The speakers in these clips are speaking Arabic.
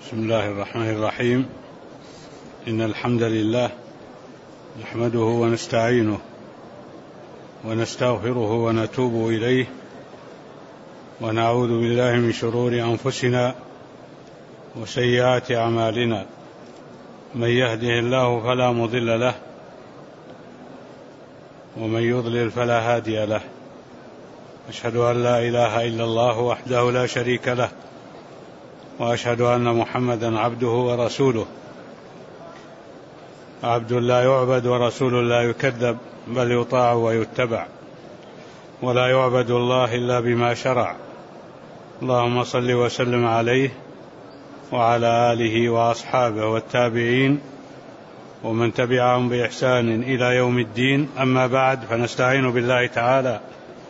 بسم الله الرحمن الرحيم. إن الحمد لله نحمده ونستعينه ونستغفره ونتوب إليه ونعوذ بالله من شرور أنفسنا وسيئات أعمالنا. من يهده الله فلا مضل له ومن يضلل فلا هادي له. أشهد أن لا إله إلا الله وحده لا شريك له، وأشهد أن محمدا عبده ورسوله، عبد لا يعبد ورسول لا يكذب، بل يطاع ويتبع، ولا يعبد الله إلا بما شرع. اللهم صل وسلم عليه وعلى آله وأصحابه والتابعين ومن تبعهم بإحسان إلى يوم الدين. أما بعد، فنستعين بالله تعالى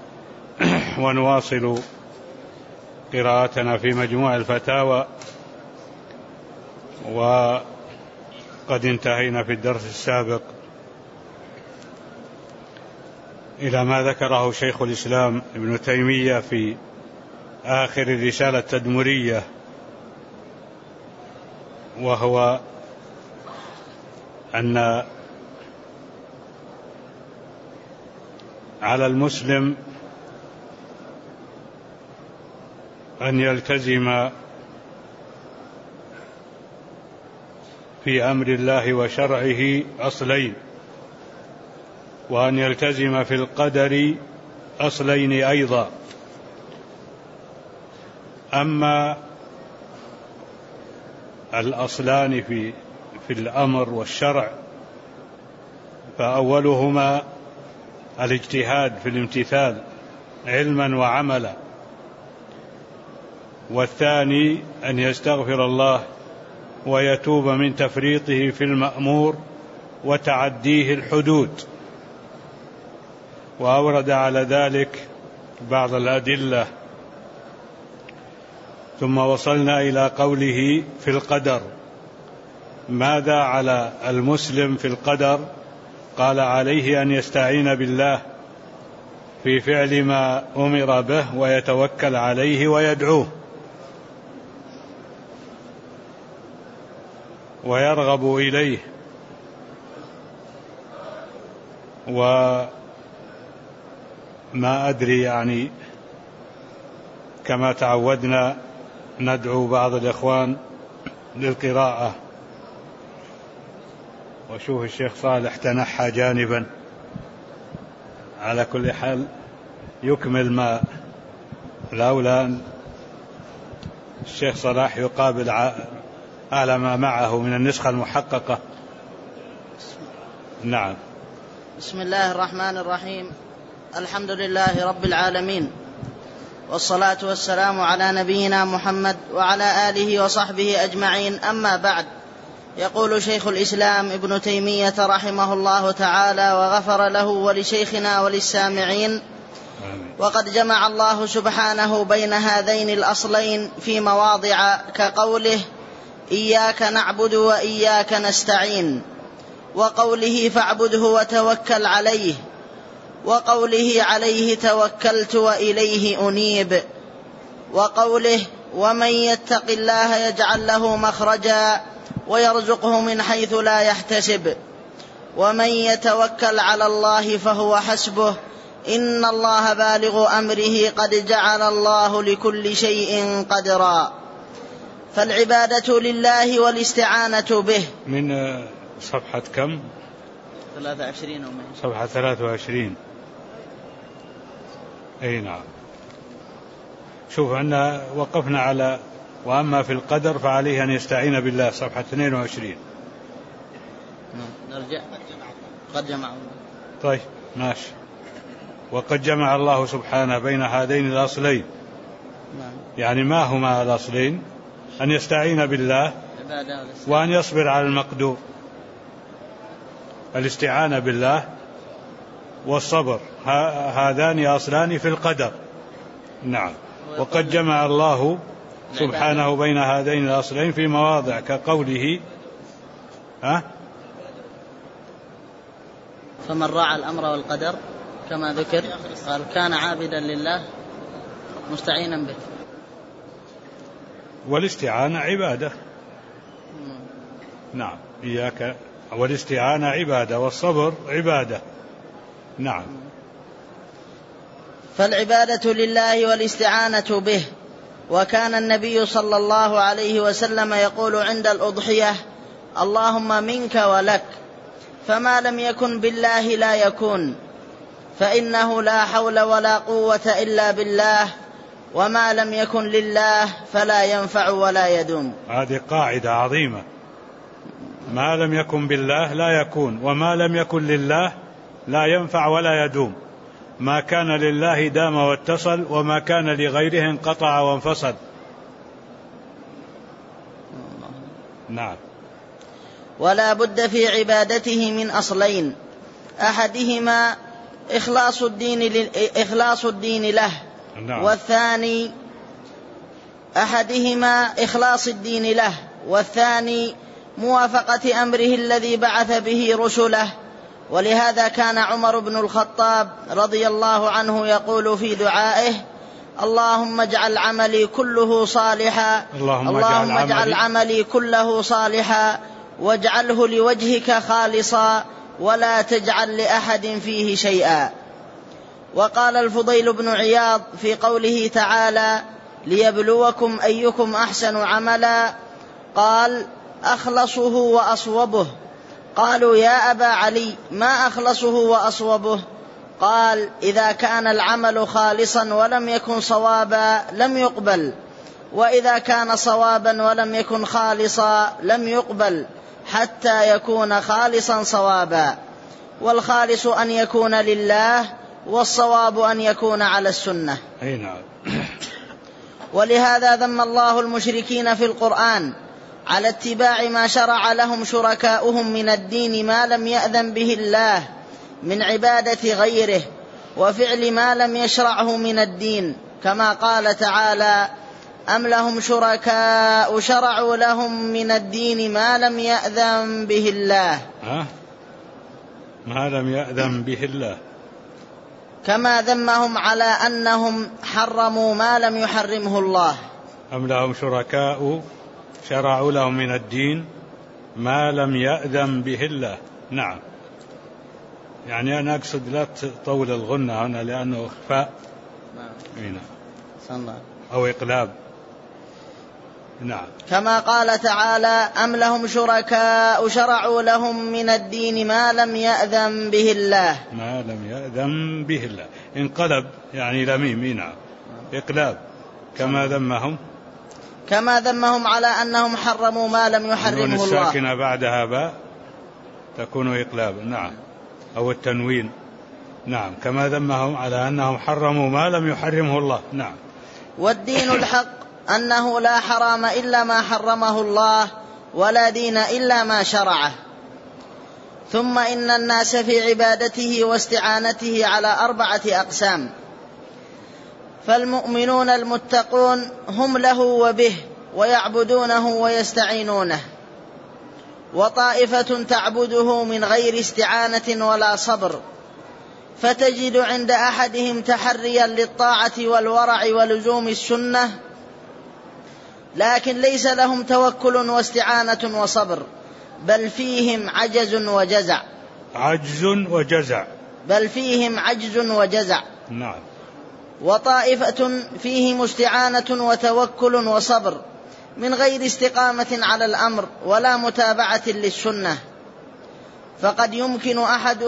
ونواصل قراءتنا في مجموع الفتاوى، وقد انتهينا في الدرس السابق إلى ما ذكره شيخ الإسلام ابن تيمية في آخر الرسالة التدمرية، وهو أن على المسلم أن يلتزم في أمر الله وشرعه أصلين، وأن يلتزم في القدر أصلين أيضا. أما الأصلان في الأمر والشرع فأولهما الاجتهاد في الامتثال علما وعملا، والثاني أن يستغفر الله ويتوب من تفريطه في المأمور وتعديه الحدود. وأورد على ذلك بعض الأدلة، ثم وصلنا إلى قوله في القدر. ماذا على المسلم في القدر؟ قال: عليه أن يستعين بالله في فعل ما أمر به ويتوكل عليه ويدعوه ويرغب إليه، وما أدري يعني كما تعودنا ندعو بعض الإخوان للقراءة. وشوف الشيخ صالح تنحى جانبا. على كل حال يكمل ما الأولى الشيخ صلاح يقابل على ما معه من النسخة المحققة. نعم. بسم الله الرحمن الرحيم. الحمد لله رب العالمين، والصلاة والسلام على نبينا محمد وعلى آله وصحبه أجمعين. أما بعد، يقول شيخ الإسلام ابن تيمية رحمه الله تعالى وغفر له ولشيخنا وللسامعين: وقد جمع الله سبحانه بين هذين الأصلين في مواضع كقوله: إياك نعبد وإياك نستعين، وقوله: فاعبده وتوكل عليه، وقوله: عليه توكلت وإليه أنيب، وقوله: ومن يتق الله يجعل له مخرجا ويرزقه من حيث لا يحتسب، ومن يتوكل على الله فهو حسبه، إن الله بالغ أمره قد جعل الله لكل شيء قدرا. فالعبادة لله والاستعانة به. من صفحة كم؟ 23 أو صفحة 23. أي نعم. شوف أن وقفنا على وأما في القدر فعليه أن يستعين بالله، صفحة 22. نرجع. قد جمع. طيب ماشي. وقد جمع الله سبحانه بين هذين الأصلين. يعني ما هما الأصلين؟ أن يستعين بالله وأن يصبر على المقدور. الاستعانة بالله والصبر هذان أصلان في القدر. نعم. وقد جمع الله سبحانه بين هذين الأصلين في مواضع كقوله: فمن راعى الأمر والقدر كما ذكر قال كان عابدا لله مستعينا به. والاستعانة عبادة نعم. إياك، والاستعانة عبادة، والصبر عبادة. نعم. فالعبادة لله والاستعانة به. وكان النبي صلى الله عليه وسلم يقول عند الأضحية: اللهم منك ولك، فما لم يكن بالله لا يكون، فإنه لا حول ولا قوة إلا بالله، وما لم يكن لله فلا ينفع ولا يدوم. هذه قاعدة عظيمة: ما لم يكن بالله لا يكون، وما لم يكن لله لا ينفع ولا يدوم. ما كان لله دام واتصل، وما كان لغيره انقطع وانفصل. نعم. ولا بد في عبادته من أصلين: أحدهما إخلاص الدين له. نعم. والثاني والثاني موافقة أمره الذي بعث به رسله. ولهذا كان عمر بن الخطاب رضي الله عنه يقول في دعائه: اللهم اجعل عملي كله صالحا، اللهم اجعل عملي كله صالحا، واجعله لوجهك خالصا، ولا تجعل لأحد فيه شيئا. وقال الفضيل بن عياض في قوله تعالى: ليبلوكم أيكم أحسن عملا، قال: أخلصه وأصوبه. قالوا: يا أبا علي، ما أخلصه وأصوبه؟ قال: إذا كان العمل خالصا ولم يكن صوابا لم يقبل، وإذا كان صوابا ولم يكن خالصا لم يقبل، حتى يكون خالصا صوابا. والخالص أن يكون لله، والصواب أن يكون على السنة. ولهذا ذم الله المشركين في القرآن على اتباع ما شرع لهم شركاؤهم من الدين ما لم يأذن به الله من عبادة غيره، وفعل ما لم يشرعه من الدين، كما قال تعالى: أم لهم شركاء شرعوا لهم من الدين ما لم يأذن به الله. ما لم يأذن به الله. كما ذمهم على أنهم حرموا ما لم يحرمه الله. أم لهم شركاء شرعوا لهم من الدين ما لم يأذن به الله. نعم. يعني أنا أقصد لا تطول الغنة هنا لأنه إخفاء أو إقلاب. نعم. كما قال تعالى: أم لهم شركاء شرعوا لهم من الدين ما لم يأذن به الله. ما لم يأذن به الله انقلب يعني لميم. نعم. إقلاب. كما ذمهم على أنهم حرموا ما لم يحرمه الله. الساكنة بعدها باء تكون إقلابا. نعم. أو التنوين. نعم. كما ذمهم على أنهم حرموا ما لم يحرمه الله. نعم. والدين الحق أنه لا حرام إلا ما حرمه الله، ولا دين إلا ما شرعه. ثم إن الناس في عبادته واستعانته على 4 أقسام: فالمؤمنون المتقون هم له وبه ويعبدونه ويستعينونه، وطائفة تعبده من غير استعانة ولا صبر، فتجد عند أحدهم تحريا للطاعة والورع ولزوم السنة، لكن ليس لهم توكل واستعانة وصبر، بل فيهم عجز وجزع. نعم. وطائفة فيهم استعانة وتوكل وصبر من غير استقامة على الأمر ولا متابعة للسنة، فقد يمكن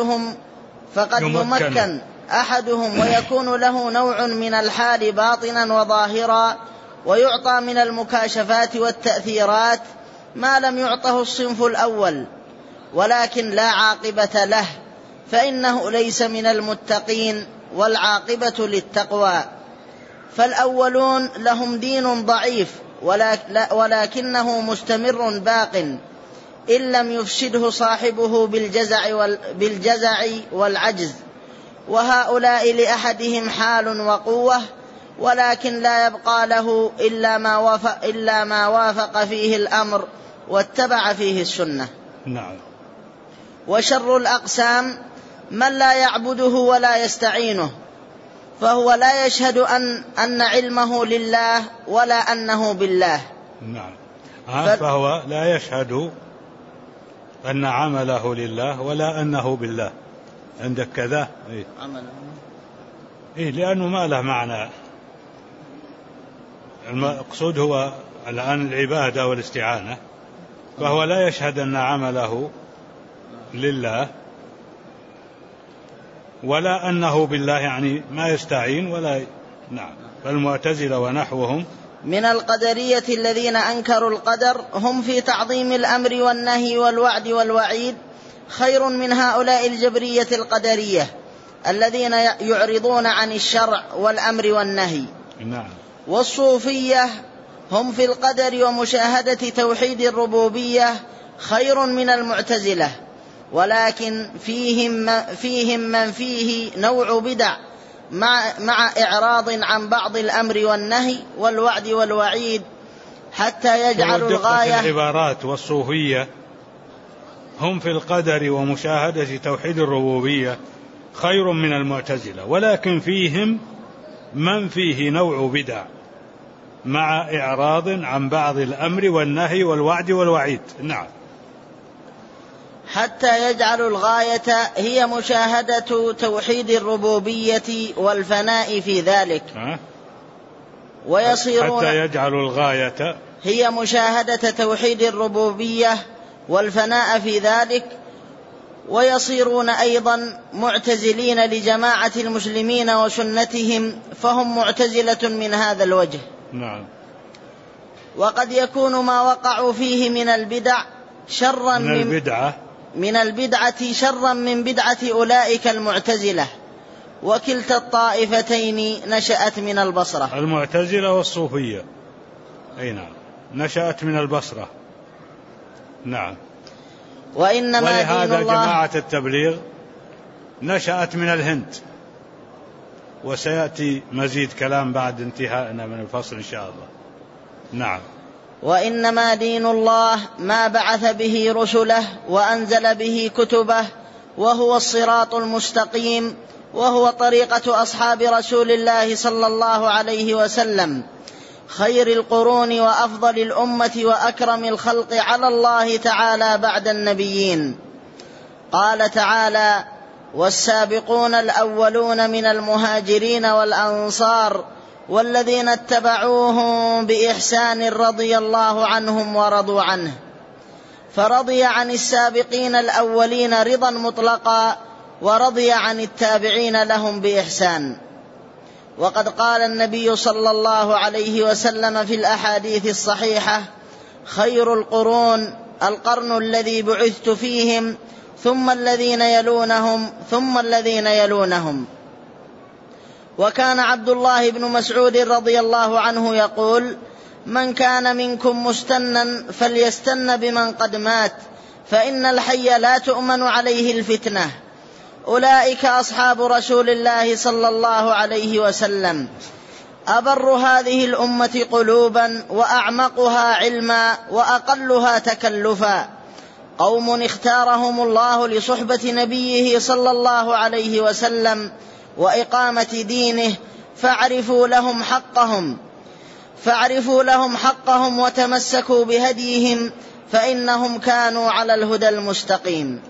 أحدهم ويكون له نوع من الحال باطنا وظاهرا، ويعطى من المكاشفات والتأثيرات ما لم يعطه الصنف الأول، ولكن لا عاقبة له، فإنه ليس من المتقين، والعاقبة للتقوى. فالأولون لهم دين ضعيف ولكنه مستمر باق، إن لم يفسده صاحبه بالجزع والعجز. وهؤلاء لأحدهم حال وقوة، ولكن لا يبقى له إلا ما وافق فيه الأمر واتبع فيه السنة. نعم. وشر الأقسام من لا يعبده ولا يستعينه، فهو لا يشهد أن علمه لله ولا أنه بالله. نعم. فهو لا يشهد أن عمله لله ولا أنه بالله. عندك كذا؟ لأنه ما له معنى. المقصود هو الآن العبادة والاستعانة، فهو لا يشهد أن عمله لله ولا أنه بالله، يعني ما يستعين ولا. نعم. فالمعتزلة ونحوهم من القدرية الذين أنكروا القدر هم في تعظيم الأمر والنهي والوعد والوعيد خير من هؤلاء الجبرية القدرية الذين يعرضون عن الشرع والأمر والنهي. نعم. والصوفية هم في القدر ومشاهدة توحيد الربوبية خير من المعتزلة، ولكن فيهم من فيه نوع بدع مع إعراض عن بعض الأمر والنهي والوعد والوعيد حتى يجعل الغاية. العبارات والصوفية هم في القدر ومشاهدة توحيد الربوبية خير من المعتزلة، ولكن فيهم من فيه نوع بدع مع إعراض عن بعض الأمر والنهي والوعد والوعيد. نعم. حتى يجعل الغاية هي مشاهدة توحيد الربوبية والفناء في ذلك، ويصيرون حتى يجعل الغاية هي مشاهدة توحيد الربوبية والفناء في ذلك، ويصيرون أيضا معتزلين لجماعة المسلمين وسنتهم، فهم معتزلة من هذا الوجه. نعم. وقد يكون ما وقعوا فيه من البدع شرا من البدعة شرا من بدعة أولئك المعتزلة، وكلتا الطائفتين نشأت من البصرة. المعتزلة والصوفية نعم نشأت من البصرة. نعم. ولهذا جماعة التبليغ نشأت من الهند، وسيأتي مزيد كلام بعد انتهائنا من الفصل إن شاء الله. نعم. وإنما دين الله ما بعث به رسله وأنزل به كتبه، وهو الصراط المستقيم، وهو طريقة أصحاب رسول الله صلى الله عليه وسلم خير القرون وأفضل الأمة وأكرم الخلق على الله تعالى بعد النبيين. قال تعالى: والسابقون الأولون من المهاجرين والأنصار والذين اتبعوهم بإحسان رضي الله عنهم ورضوا عنه. فرضي عن السابقين الأولين رضا مطلقا، ورضي عن التابعين لهم بإحسان. وقد قال النبي صلى الله عليه وسلم في الأحاديث الصحيحة: خير القرون القرن الذي بعثت فيهم، ثم الذين يلونهم، ثم الذين يلونهم. وكان عبد الله بن مسعود رضي الله عنه يقول: من كان منكم مستنا فليستن بمن قد مات، فإن الحي لا تؤمن عليه الفتنة. أولئك أصحاب رسول الله صلى الله عليه وسلم، أبر هذه الأمة قلوبا وأعمقها علما وأقلها تكلفا، قوم اختارهم الله لصحبة نبيه صلى الله عليه وسلم وإقامة دينه، فاعرفوا لهم حقهم وتمسكوا بهديهم، فإنهم كانوا على الهدى المستقيم.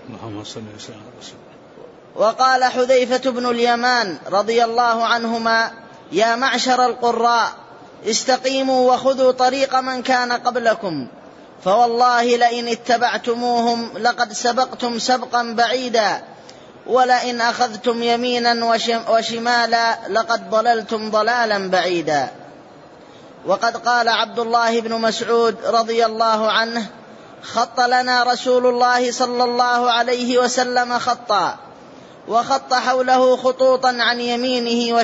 وقال حذيفة بن اليمان رضي الله عنهما: يا معشر القراء، استقيموا وخذوا طريق من كان قبلكم، فوالله لئن اتبعتموهم لقد سبقتم سبقا بعيدا، ولئن أخذتم يمينا وشمالا لقد ضللتم ضلالا بعيدا. وقد قال عبد الله بن مسعود رضي الله عنه: خط لنا رسول الله صلى الله عليه وسلم خطا، وخط حوله خطوطا عن يمينه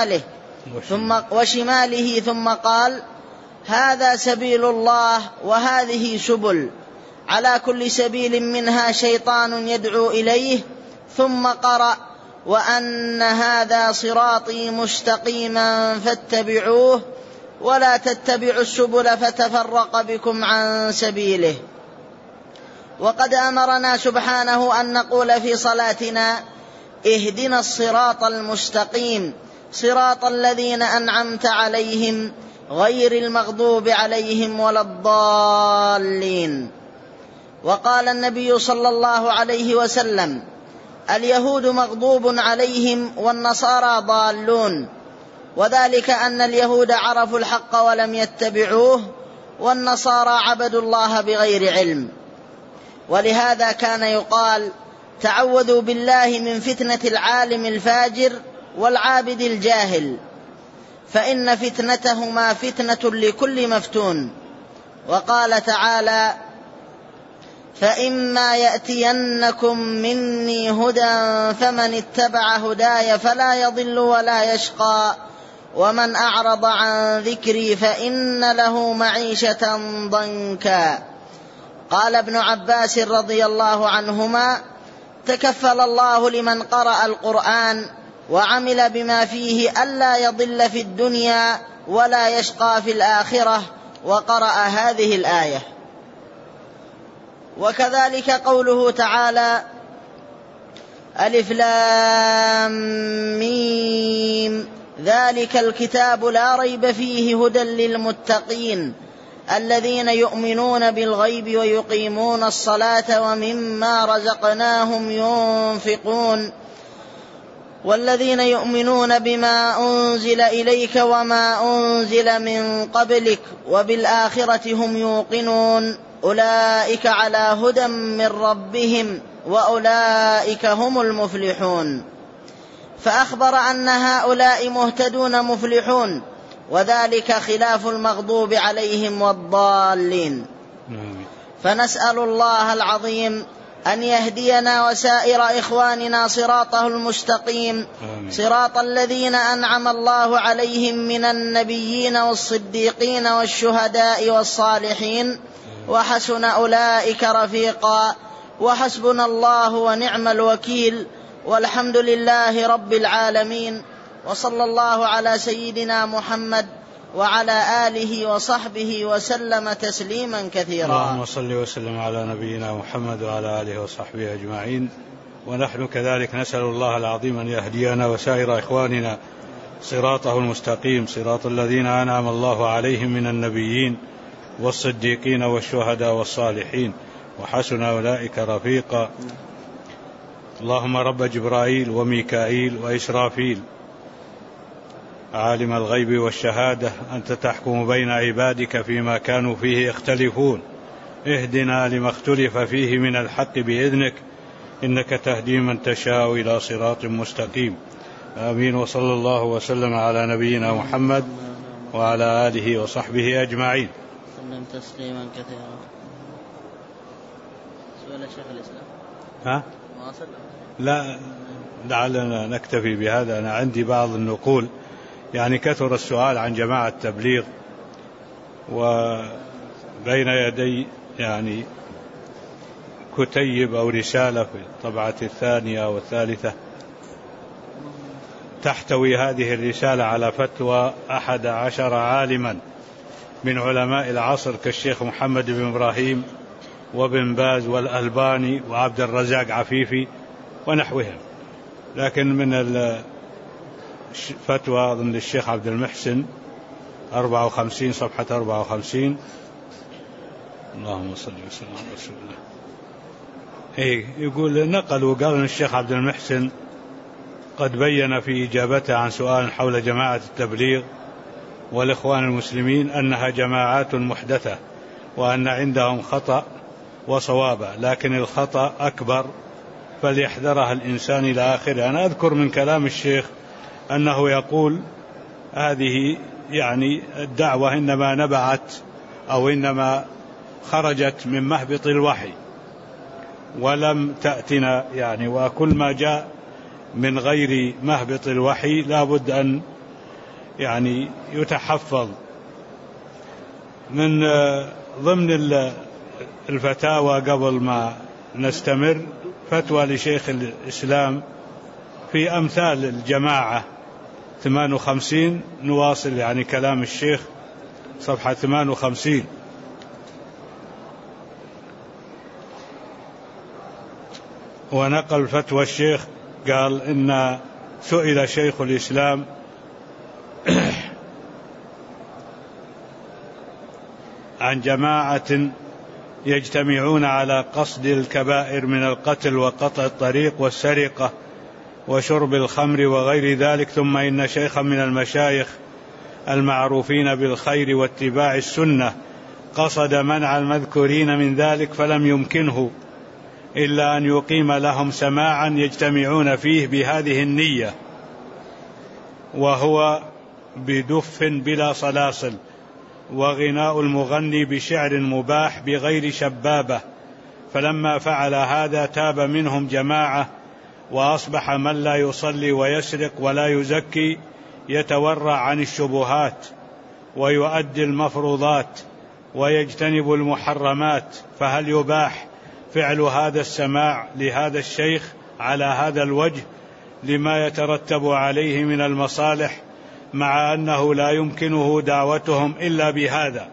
وشماله، ثم قال: هذا سبيل الله وهذه سبل، على كل سبيل منها شيطان يدعو إليه، ثم قرأ: وأن هذا صراطي مستقيما فاتبعوه ولا تتبعوا السبل فتفرق بكم عن سبيله. وقد أمرنا سبحانه أن نقول في صلاتنا: اهدنا الصراط المستقيم، صراط الذين أنعمت عليهم غير المغضوب عليهم ولا الضالين. وقال النبي صلى الله عليه وسلم: اليهود مغضوب عليهم والنصارى ضالون، وذلك أن اليهود عرفوا الحق ولم يتبعوه، والنصارى عبدوا الله بغير علم. ولهذا كان يقال: تعوذوا بالله من فتنة العالم الفاجر والعابد الجاهل، فإن فتنتهما فتنة لكل مفتون. وقال تعالى: فإما يأتينكم مني هدى فمن اتبع هداي فلا يضل ولا يشقى، ومن أعرض عن ذكري فإن له معيشة ضنكا. قال ابن عباس رضي الله عنهما: تكفل الله لمن قرأ القرآن وعمل بما فيه ألا يضل في الدنيا ولا يشقى في الآخرة، وقرأ هذه الآية. وكذلك قوله تعالى: ألف لام ميم ذلك الكتاب لا ريب فيه هدى للمتقين الذين يؤمنون بالغيب ويقيمون الصلاة ومما رزقناهم ينفقون والذين يؤمنون بما أنزل إليك وما أنزل من قبلك وبالآخرة هم يوقنون أولئك على هدى من ربهم وأولئك هم المفلحون. فأخبر أن هؤلاء مهتدون مفلحون، وذلك خلاف المغضوب عليهم والضالين. فنسأل الله العظيم أن يهدينا وسائر إخواننا صراطه المستقيم، صراط الذين أنعم الله عليهم من النبيين والصديقين والشهداء والصالحين، وحسن أولئك رفيقا، وحسبنا الله ونعم الوكيل، والحمد لله رب العالمين، وصلى الله على سيدنا محمد وعلى آله وصحبه وسلم تسليما كثيرا. اللهم صل وسلم على نبينا محمد وعلى آله وصحبه أجمعين. ونحن كذلك نسأل الله العظيم أن يهدينا وسائر إخواننا صراطه المستقيم، صراط الذين أنعم الله عليهم من النبيين والصديقين والشهداء والصالحين، وحسن أولئك رفيقا. اللهم رب جبرائيل وميكائيل وإسرافيل، عالم الغيب والشهادة، أنت تحكم بين عبادك فيما كانوا فيه يختلفون، اهدنا لما اختلف فيه من الحق بإذنك، إنك تهدي من تشاء إلى صراط مستقيم. آمين. وصلى الله وسلم على نبينا محمد وعلى آله وصحبه أجمعين. سلم تسليما كثيرا. سؤال شيخ الإسلام؟ ها؟ لا، لعلنا نكتفي بهذا. أنا عندي بعض النقول، يعني كثر السؤال عن جماعة التبليغ، وبين يدي يعني كتيب أو رسالة في الطبعة الثانية والثالثة تحتوي هذه الرسالة على فتوى 11 عالما من علماء العصر كالشيخ محمد بن إبراهيم وابن باز والألباني وعبد الرزاق عفيفي ونحوهم. لكن من الفتوى ضمن الشيخ عبد المحسن 54 صفحة 54. اللهم صل وسلم على رسول الله. يقول نقلوا قال أن الشيخ عبد المحسن قد بين في إجابته عن سؤال حول جماعة التبليغ والإخوان المسلمين أنها جماعات محدثة، وأن عندهم خطأ وصوابا، لكن الخطأ أكبر فليحذرها الإنسان إلى آخره. أنا أذكر من كلام الشيخ أنه يقول هذه يعني الدعوة إنما نبعت أو إنما خرجت من مهبط الوحي ولم تأتنا، يعني وكل ما جاء من غير مهبط الوحي لا بد أن يعني يتحفظ. من ضمن الفتاوى قبل ما نستمر فتوى لشيخ الإسلام في أمثال الجماعة 58. نواصل يعني كلام الشيخ صفحة 58. ونقل فتوى الشيخ قال إن سئل شيخ الإسلام عن جماعة يجتمعون على قصد الكبائر من القتل وقطع الطريق والسرقة وشرب الخمر وغير ذلك، ثم إن شيخا من المشايخ المعروفين بالخير واتباع السنة قصد منع المذكورين من ذلك، فلم يمكنه إلا أن يقيم لهم سماعا يجتمعون فيه بهذه النية، وهو بدف بلا صلاصل، وغناء المغني بشعر مباح بغير شبابة. فلما فعل هذا تاب منهم جماعة، وأصبح من لا يصلي ويسرق ولا يزكي يتورع عن الشبهات ويؤدي المفروضات ويجتنب المحرمات. فهل يباح فعل هذا السماع لهذا الشيخ على هذا الوجه لما يترتب عليه من المصالح، مع أنه لا يمكنه دعوتهم إلا بهذا؟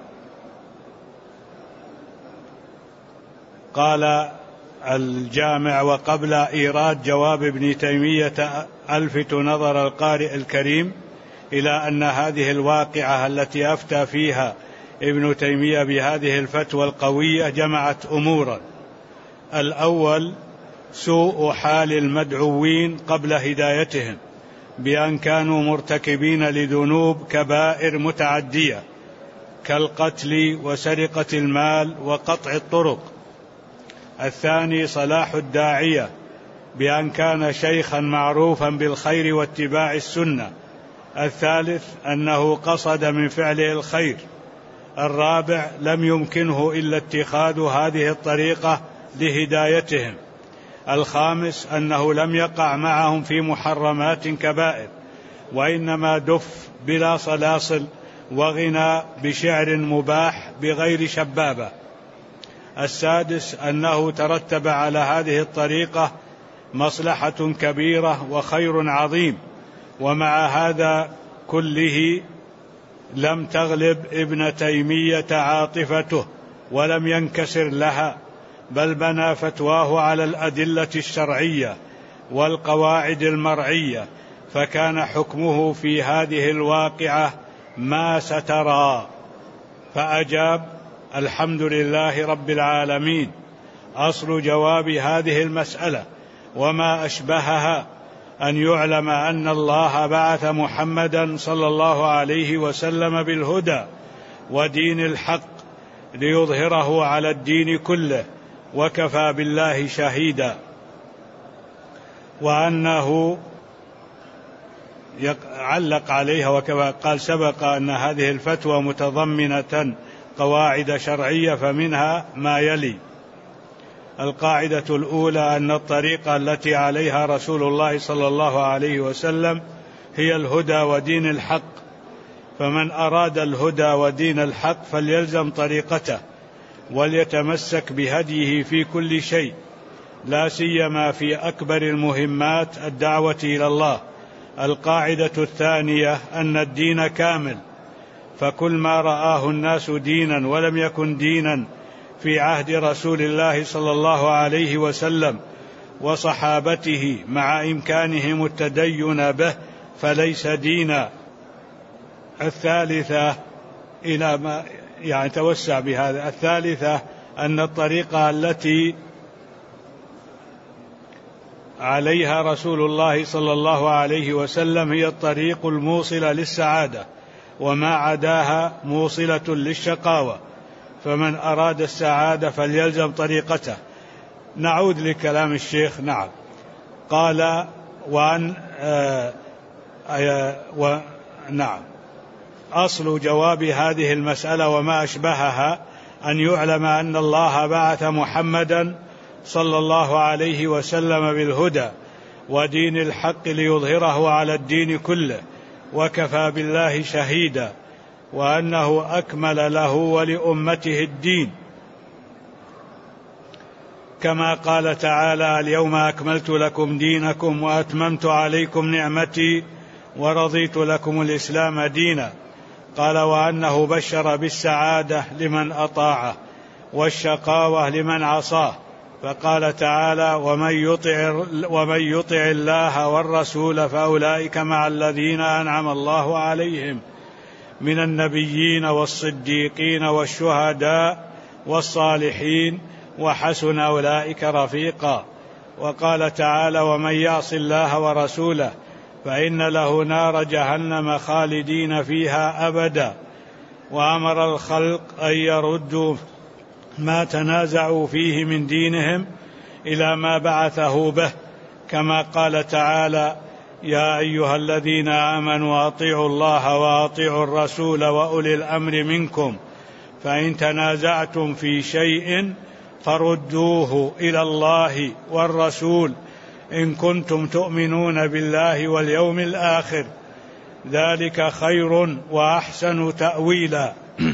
قال الجامع: وقبل إيراد جواب ابن تيمية ألفت نظر القارئ الكريم إلى أن هذه الواقعة التي أفتى فيها ابن تيمية بهذه الفتوى القوية جمعت أمورا. الأول سوء حال المدعوين قبل هدايتهم، بأن كانوا مرتكبين لذنوب كبائر متعدية كالقتل وسرقة المال وقطع الطرق. الثاني صلاح الداعية، بأن كان شيخا معروفا بالخير واتباع السنة. الثالث أنه قصد من فعله الخير. الرابع لم يمكنه إلا اتخاذ هذه الطريقة لهدايتهم. الخامس أنه لم يقع معهم في محرمات كبائر، وإنما دف بلا صلاصل وغنى بشعر مباح بغير شبابة. السادس أنه ترتب على هذه الطريقة مصلحة كبيرة وخير عظيم، ومع هذا كله لم تغلب ابن تيمية عاطفته ولم ينكسر لها، بل بنى فتواه على الأدلة الشرعية والقواعد المرعية، فكان حكمه في هذه الواقعة ما سترى. فأجاب: الحمد لله رب العالمين. أصل جواب هذه المسألة وما أشبهها أن يعلم أن الله بعث محمدا صلى الله عليه وسلم بالهدى ودين الحق ليظهره على الدين كله، وكفى بالله شهيدا. وأنه علق عليها وكما قال سبق أن هذه الفتوى متضمنة قواعد شرعية، فمنها ما يلي: القاعدة الأولى أن الطريقة التي عليها رسول الله صلى الله عليه وسلم هي الهدى ودين الحق، فمن أراد الهدى ودين الحق فليلزم طريقته وليتمسك بهديه في كل شيء، لا سيما في أكبر المهمات الدعوة إلى الله. القاعدة الثانية أن الدين كامل، فكل ما رآه الناس دينا ولم يكن دينا في عهد رسول الله صلى الله عليه وسلم وصحابته مع إمكانهم التدين به فليس دينا. الثالثة إلى ما يعني توسع بهذا. الثالثة أن الطريقة التي عليها رسول الله صلى الله عليه وسلم هي الطريق الموصلة للسعادة، وما عداها موصلة للشقاوة، فمن أراد السعادة فليلزم طريقته. نعود لكلام الشيخ. نعم. قال: نعم. أصل جواب هذه المسألة وما أشبهها أن يعلم أن الله بعث محمدا صلى الله عليه وسلم بالهدى ودين الحق ليظهره على الدين كله، وكفى بالله شهيدا، وأنه أكمل له ولأمته الدين، كما قال تعالى: اليوم أكملت لكم دينكم وأتممت عليكم نعمتي ورضيت لكم الإسلام دينا. قال: وأنه بشر بالسعادة لمن أطاعه والشقاوة لمن عصاه. فقال تعالى: ومن يطع الله والرسول فأولئك مع الذين أنعم الله عليهم من النبيين والصديقين والشهداء والصالحين وحسن أولئك رفيقا. وقال تعالى: ومن يعص الله ورسوله فإن له نار جهنم خالدين فيها أبدا. وأمر الخلق أن يردوا ما تنازعوا فيه من دينهم إلى ما بعثه به، كما قال تعالى: يا أيها الذين آمنوا أطيعوا الله وأطيعوا الرسول وأولي الأمر منكم فإن تنازعتم في شيء فردوه إلى الله والرسول إن كنتم تؤمنون بالله واليوم الآخر ذلك خير وأحسن تأويلا.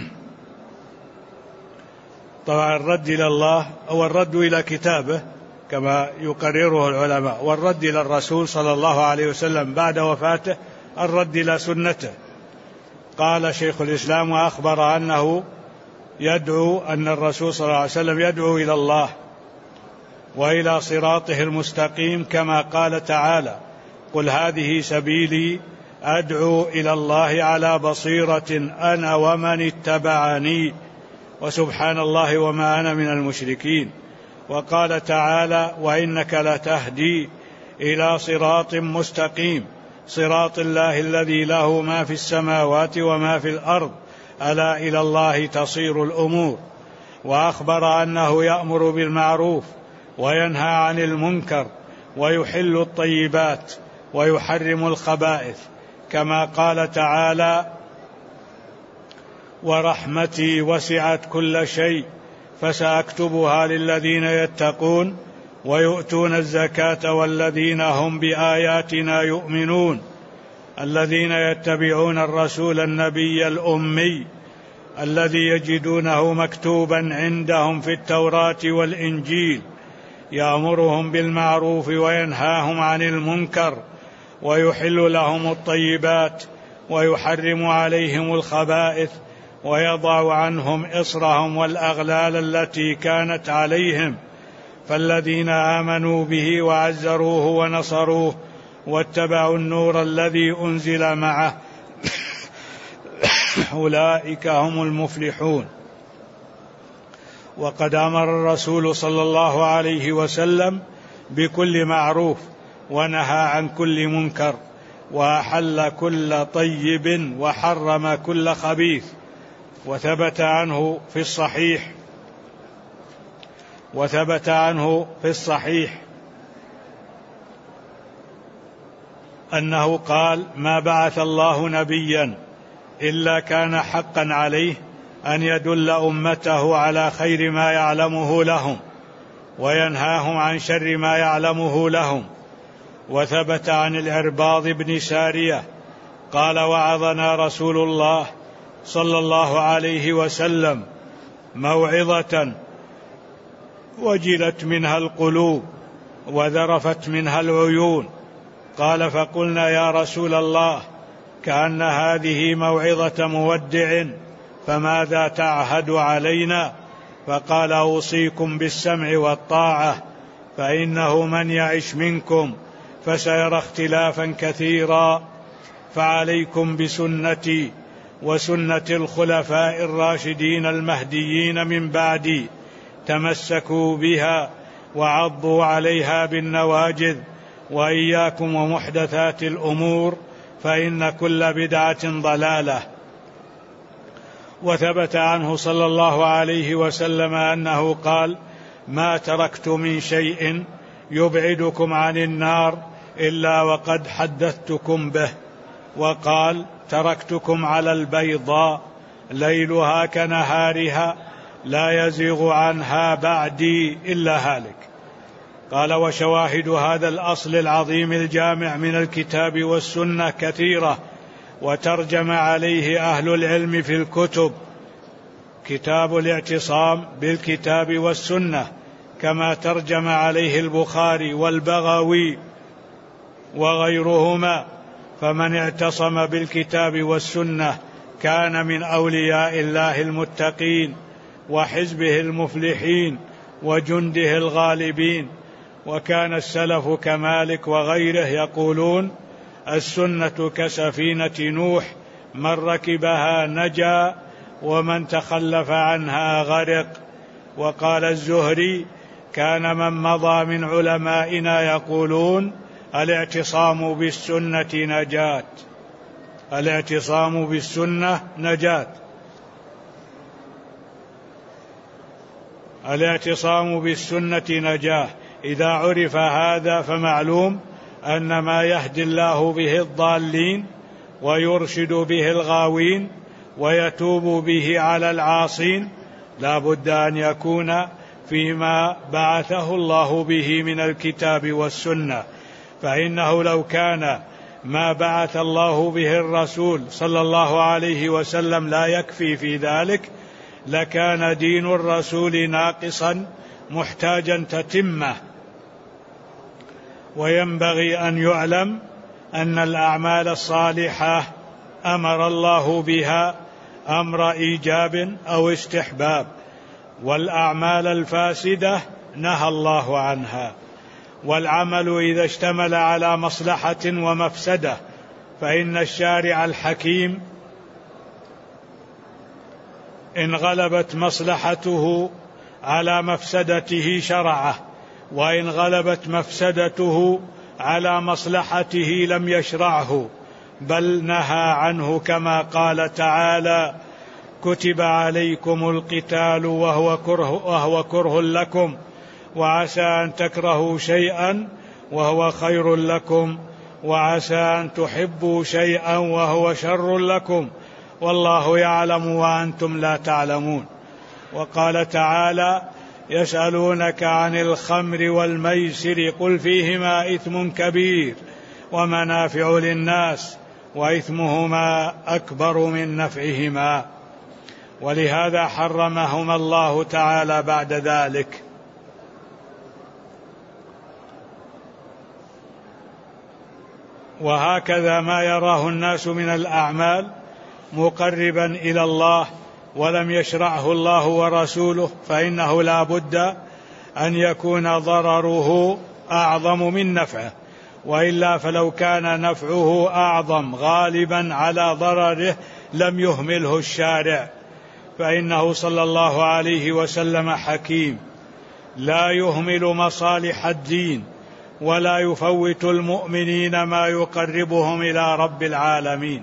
طبعا الرد إلى الله أو الرد إلى كتابه كما يقرره العلماء، والرد إلى الرسول صلى الله عليه وسلم بعد وفاته الرد إلى سنته. قال شيخ الإسلام: وأخبر أنه يدعو أن الرسول صلى الله عليه وسلم يدعو إلى الله وإلى صراطه المستقيم، كما قال تعالى: قل هذه سبيلي أدعو إلى الله على بصيرة أنا ومن اتبعني وسبحان الله وما أنا من المشركين. وقال تعالى: وإنك لتهدي إلى صراط مستقيم صراط الله الذي له ما في السماوات وما في الأرض ألا إلى الله تصير الأمور. وأخبر أنه يأمر بالمعروف وينهى عن المنكر ويحل الطيبات ويحرم الخبائث، كما قال تعالى: ورحمتي وسعت كل شيء فسأكتبها للذين يتقون ويؤتون الزكاة والذين هم بآياتنا يؤمنون الذين يتبعون الرسول النبي الأمي الذي يجدونه مكتوبا عندهم في التوراة والإنجيل يأمرهم بالمعروف وينهاهم عن المنكر ويحل لهم الطيبات ويحرم عليهم الخبائث ويضع عنهم إصرهم والأغلال التي كانت عليهم، فالذين آمنوا به وعزروه ونصروه واتبعوا النور الذي أنزل معه أولئك هم المفلحون. وقد أمر الرسول صلى الله عليه وسلم بكل معروف ونهى عن كل منكر وأحل كل طيب وحرم كل خبيث. وثبت عنه في الصحيح أنه قال: ما بعث الله نبيا إلا كان حقا عليه أن يدل أمته على خير ما يعلمه لهم وينهاهم عن شر ما يعلمه لهم. وثبت عن العرباض بن سارية قال: وعظنا رسول الله صلى الله عليه وسلم موعظة وجلت منها القلوب وذرفت منها العيون. قال: فقلنا يا رسول الله كأن هذه موعظة مودع فماذا تعهد علينا؟ فقال: أوصيكم بالسمع والطاعة فإنه من يعش منكم فسيرى اختلافا كثيرا، فعليكم بسنتي وسنة الخلفاء الراشدين المهديين من بعدي، تمسكوا بها وعضوا عليها بالنواجذ، وإياكم ومحدثات الأمور فإن كل بدعة ضلالة. وثبت عنه صلى الله عليه وسلم أنه قال: ما تركت من شيء يبعدكم عن النار إلا وقد حدثتكم به. وقال: تركتكم على البيضاء ليلها كنهارها لا يزيغ عنها بعدي إلا هالك. قال: وشواهد هذا الأصل العظيم الجامع من الكتاب والسنة كثيرة، وترجم عليه أهل العلم في الكتب. كتاب الاعتصام بالكتاب والسنة كما ترجم عليه البخاري والبغوي وغيرهما، فمن اعتصم بالكتاب والسنة كان من أولياء الله المتقين وحزبه المفلحين وجنده الغالبين. وكان السلف كمالك وغيره يقولون: السنة كسفينة نوح من ركبها نجا ومن تخلف عنها غرق. وقال الزهري: كان من مضى من علمائنا يقولون: الاعتصام بالسنة نجاة. الاعتصام بالسنة نجاة. الاعتصام بالسنة نجاة. إذا عرف هذا فمعلوم أن ما يهدي الله به الضالين ويرشد به الغاوين ويتوب به على العاصين لا بد أن يكون فيما بعثه الله به من الكتاب والسنة، فإنه لو كان ما بعث الله به الرسول صلى الله عليه وسلم لا يكفي في ذلك لكان دين الرسول ناقصا محتاجا تتمة. وينبغي أن يعلم أن الأعمال الصالحة أمر الله بها أمر إيجاب أو استحباب، والأعمال الفاسدة نهى الله عنها. والعمل إذا اشتمل على مصلحة ومفسدة فإن الشارع الحكيم إن غلبت مصلحته على مفسدته شرعه، وإن غلبت مفسدته على مصلحته لم يشرعه بل نهى عنه، كما قال تعالى: كتب عليكم القتال وهو كره لكم وعسى أن تكرهوا شيئا وهو خير لكم وعسى أن تحبوا شيئا وهو شر لكم والله يعلم وأنتم لا تعلمون. وقال تعالى: يسألونك عن الخمر والميسر قل فيهما إثم كبير ومنافع للناس وإثمهما أكبر من نفعهما، ولهذا حرمهما الله تعالى بعد ذلك. وهكذا ما يراه الناس من الأعمال مقربا إلى الله ولم يشرعه الله ورسوله فإنه لا بد أن يكون ضرره أعظم من نفعه، وإلا فلو كان نفعه أعظم غالبا على ضرره لم يهمله الشارع، فإنه صلى الله عليه وسلم حكيم لا يهمل مصالح الدين ولا يفوت المؤمنين ما يقربهم إلى رب العالمين.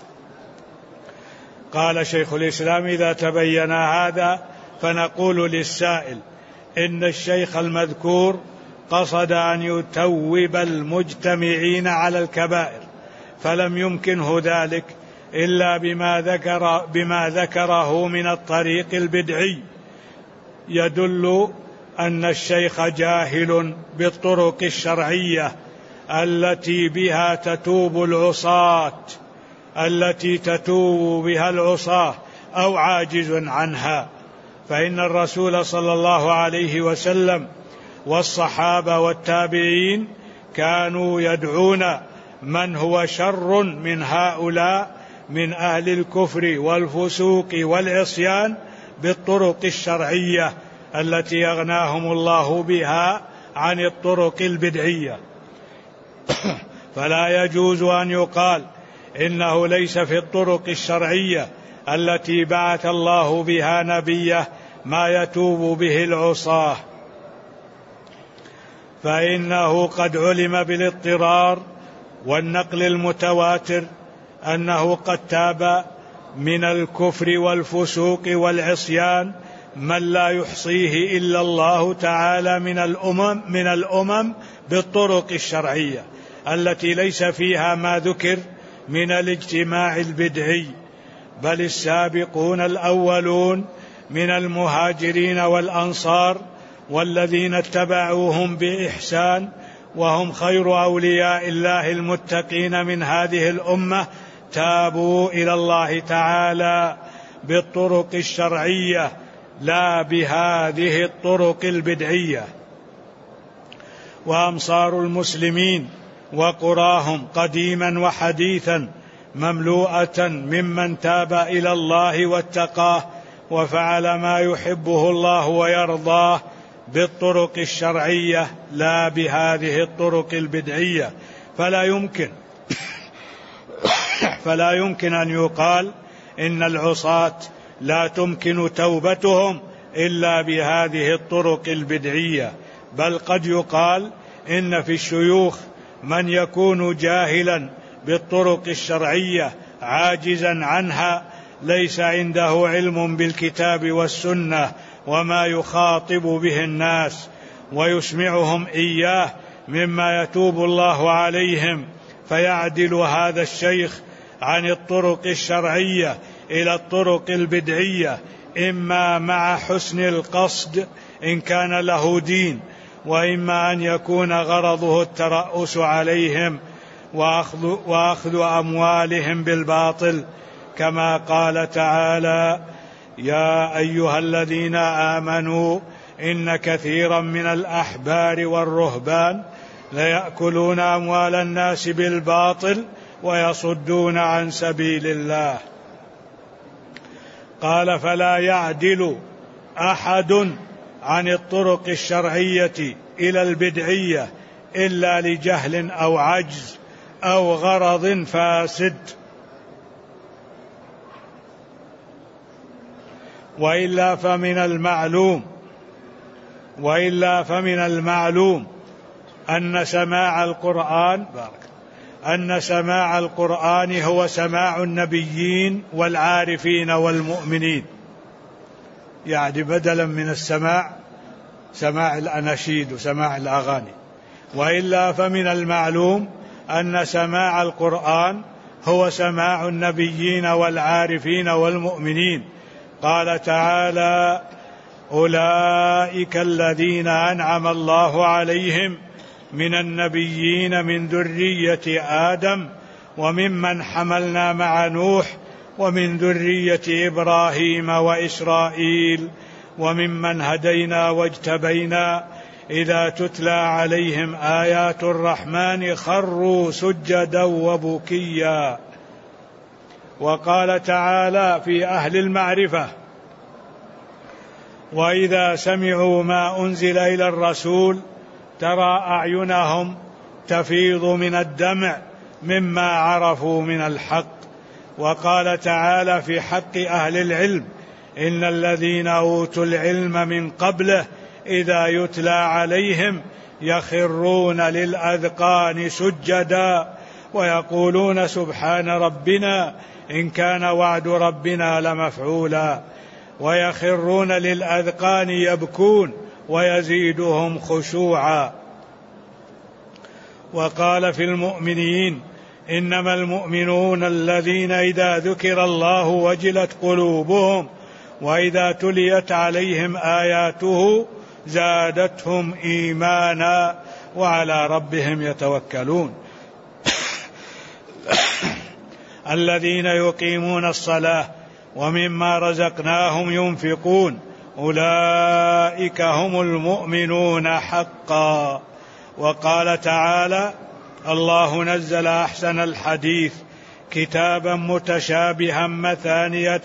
قال شيخ الإسلام: إذا تبين هذا فنقول للسائل إن الشيخ المذكور قصد أن يتوب المجتمعين على الكبائر، فلم يمكنه ذلك إلا بما ذكره من الطريق البدعي، يدل أن الشيخ جاهل بالطرق الشرعية التي بها تتوب العصاة، التي تتوب بها العصاة، أو عاجز عنها. فإن الرسول صلى الله عليه وسلم والصحابة والتابعين كانوا يدعون من هو شر من هؤلاء من أهل الكفر والفسوق والعصيان بالطرق الشرعية التي أغناهم الله بها عن الطرق البدعية. فلا يجوز أن يقال إنه ليس في الطرق الشرعية التي بعث الله بها نبيه ما يتوب به العصاة، فإنه قد علم بالاضطرار والنقل المتواتر أنه قد تاب من الكفر والفسوق والعصيان من لا يحصيه إلا الله تعالى من الأمم بالطرق الشرعية التي ليس فيها ما ذكر من الاجتماع البدعي، بل السابقون الأولون من المهاجرين والأنصار والذين اتبعوهم بإحسان وهم خير أولياء الله المتقين من هذه الأمة تابوا إلى الله تعالى بالطرق الشرعية لا بهذه الطرق البدعية. وأمصار المسلمين وقراهم قديما وحديثا مملوءة ممن تاب إلى الله واتقاه وفعل ما يحبه الله ويرضاه بالطرق الشرعية لا بهذه الطرق البدعية، فلا يمكن أن يقال إن العصاة لا تمكن توبتهم إلا بهذه الطرق البدعية، بل قد يقال إن في الشيوخ من يكون جاهلا بالطرق الشرعية عاجزا عنها، ليس عنده علم بالكتاب والسنة وما يخاطب به الناس ويسمعهم إياه مما يتوب الله عليهم، فيعدل هذا الشيخ عن الطرق الشرعية إلى الطرق البدعية، إما مع حسن القصد إن كان له دين، وإما أن يكون غرضه الترأس عليهم وأخذ أموالهم بالباطل، كما قال تعالى: يا أيها الذين آمنوا إن كثيرا من الأحبار والرهبان ليأكلون أموال الناس بالباطل ويصدون عن سبيل الله. قال: فلا يعدل أحد عن الطرق الشرعية إلى البدعية إلا لجهل أو عجز أو غرض فاسد، وإلا فمن المعلوم أن سماع القرآن هو سماع النبيين والعارفين والمؤمنين، يعني بدلا من سماع الأناشيد وسماع الأغاني. وإلا فمن المعلوم أن سماع القرآن هو سماع النبيين والعارفين والمؤمنين. قال تعالى: أولئك الذين أنعم الله عليهم من النبيين من ذرية آدم وممن حملنا مع نوح ومن ذرية إبراهيم وإسرائيل وممن هدينا واجتبينا إذا تتلى عليهم آيات الرحمن خروا سجدا وبكيا. وقال تعالى في أهل المعرفة: وإذا سمعوا ما أنزل إلى الرسول ترى أعينهم تفيض من الدمع مما عرفوا من الحق. وقال تعالى في حق أهل العلم: إن الذين أوتوا العلم من قبله إذا يتلى عليهم يخرون للأذقان سجدا ويقولون سبحان ربنا إن كان وعد ربنا لمفعولا، ويخرون للأذقان يبكون ويزيدهم خشوعا. وقال في المؤمنين: إنما المؤمنون الذين إذا ذكر الله وجلت قلوبهم وإذا تليت عليهم آياته زادتهم إيمانا وعلى ربهم يتوكلون. الذين يقيمون الصلاة ومما رزقناهم ينفقون أولئك هم المؤمنون حقا. وقال تعالى: الله نزل أحسن الحديث كتابا متشابها مثانية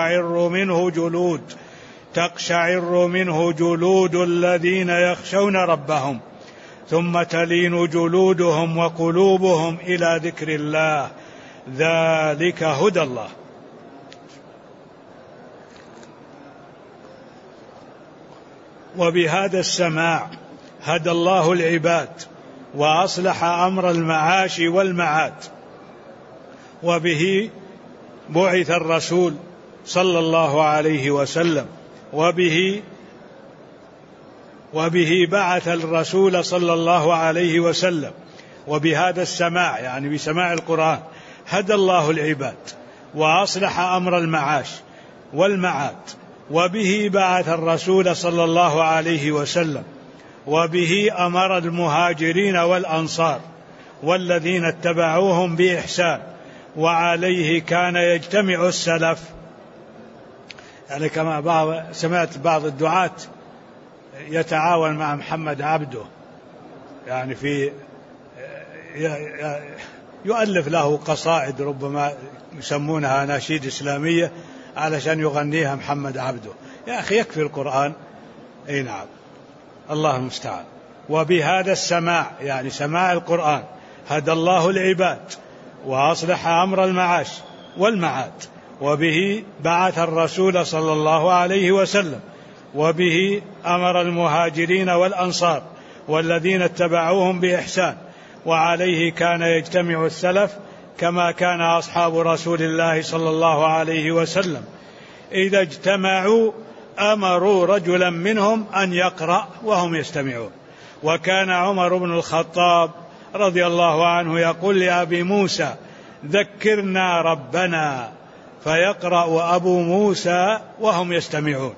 تقشعر منه جلود الذين يخشون ربهم ثم تلين جلودهم وقلوبهم إلى ذكر الله ذلك هدى الله. وبهذا السماع هدى الله العباد وأصلح أمر المعاش والمعاد، وبه بعث الرسول صلى الله عليه وسلم، وبه بعث الرسول صلى الله عليه وسلم. وبهذا السماع يعني بسماع القرآن هدى الله العباد وأصلح أمر المعاش والمعاد، وبه بعث الرسول صلى الله عليه وسلم، وبه أمر المهاجرين والأنصار والذين اتبعوهم بإحسان، وعليه كان يجتمع السلف. يعني كما سمعت بعض الدعاة يتعاون مع محمد عبده، يعني في يؤلف له قصائد ربما يسمونها أناشيد إسلامية علشان يغنيها محمد عبده. يا أخي يكفي القرآن. أي نعم، الله المستعان. وبهذا السماع يعني سماع القرآن هدى الله العباد وأصلح أمر المعاش والمعاد، وبه بعث الرسول صلى الله عليه وسلم، وبه أمر المهاجرين والأنصار والذين اتبعوهم بإحسان، وعليه كان يجتمع السلف، كما كان أصحاب رسول الله صلى الله عليه وسلم إذا اجتمعوا أمروا رجلا منهم أن يقرأ وهم يستمعون. وكان عمر بن الخطاب رضي الله عنه يقول لأبي موسى: ذكرنا ربنا، فيقرأ أبو موسى وهم يستمعون.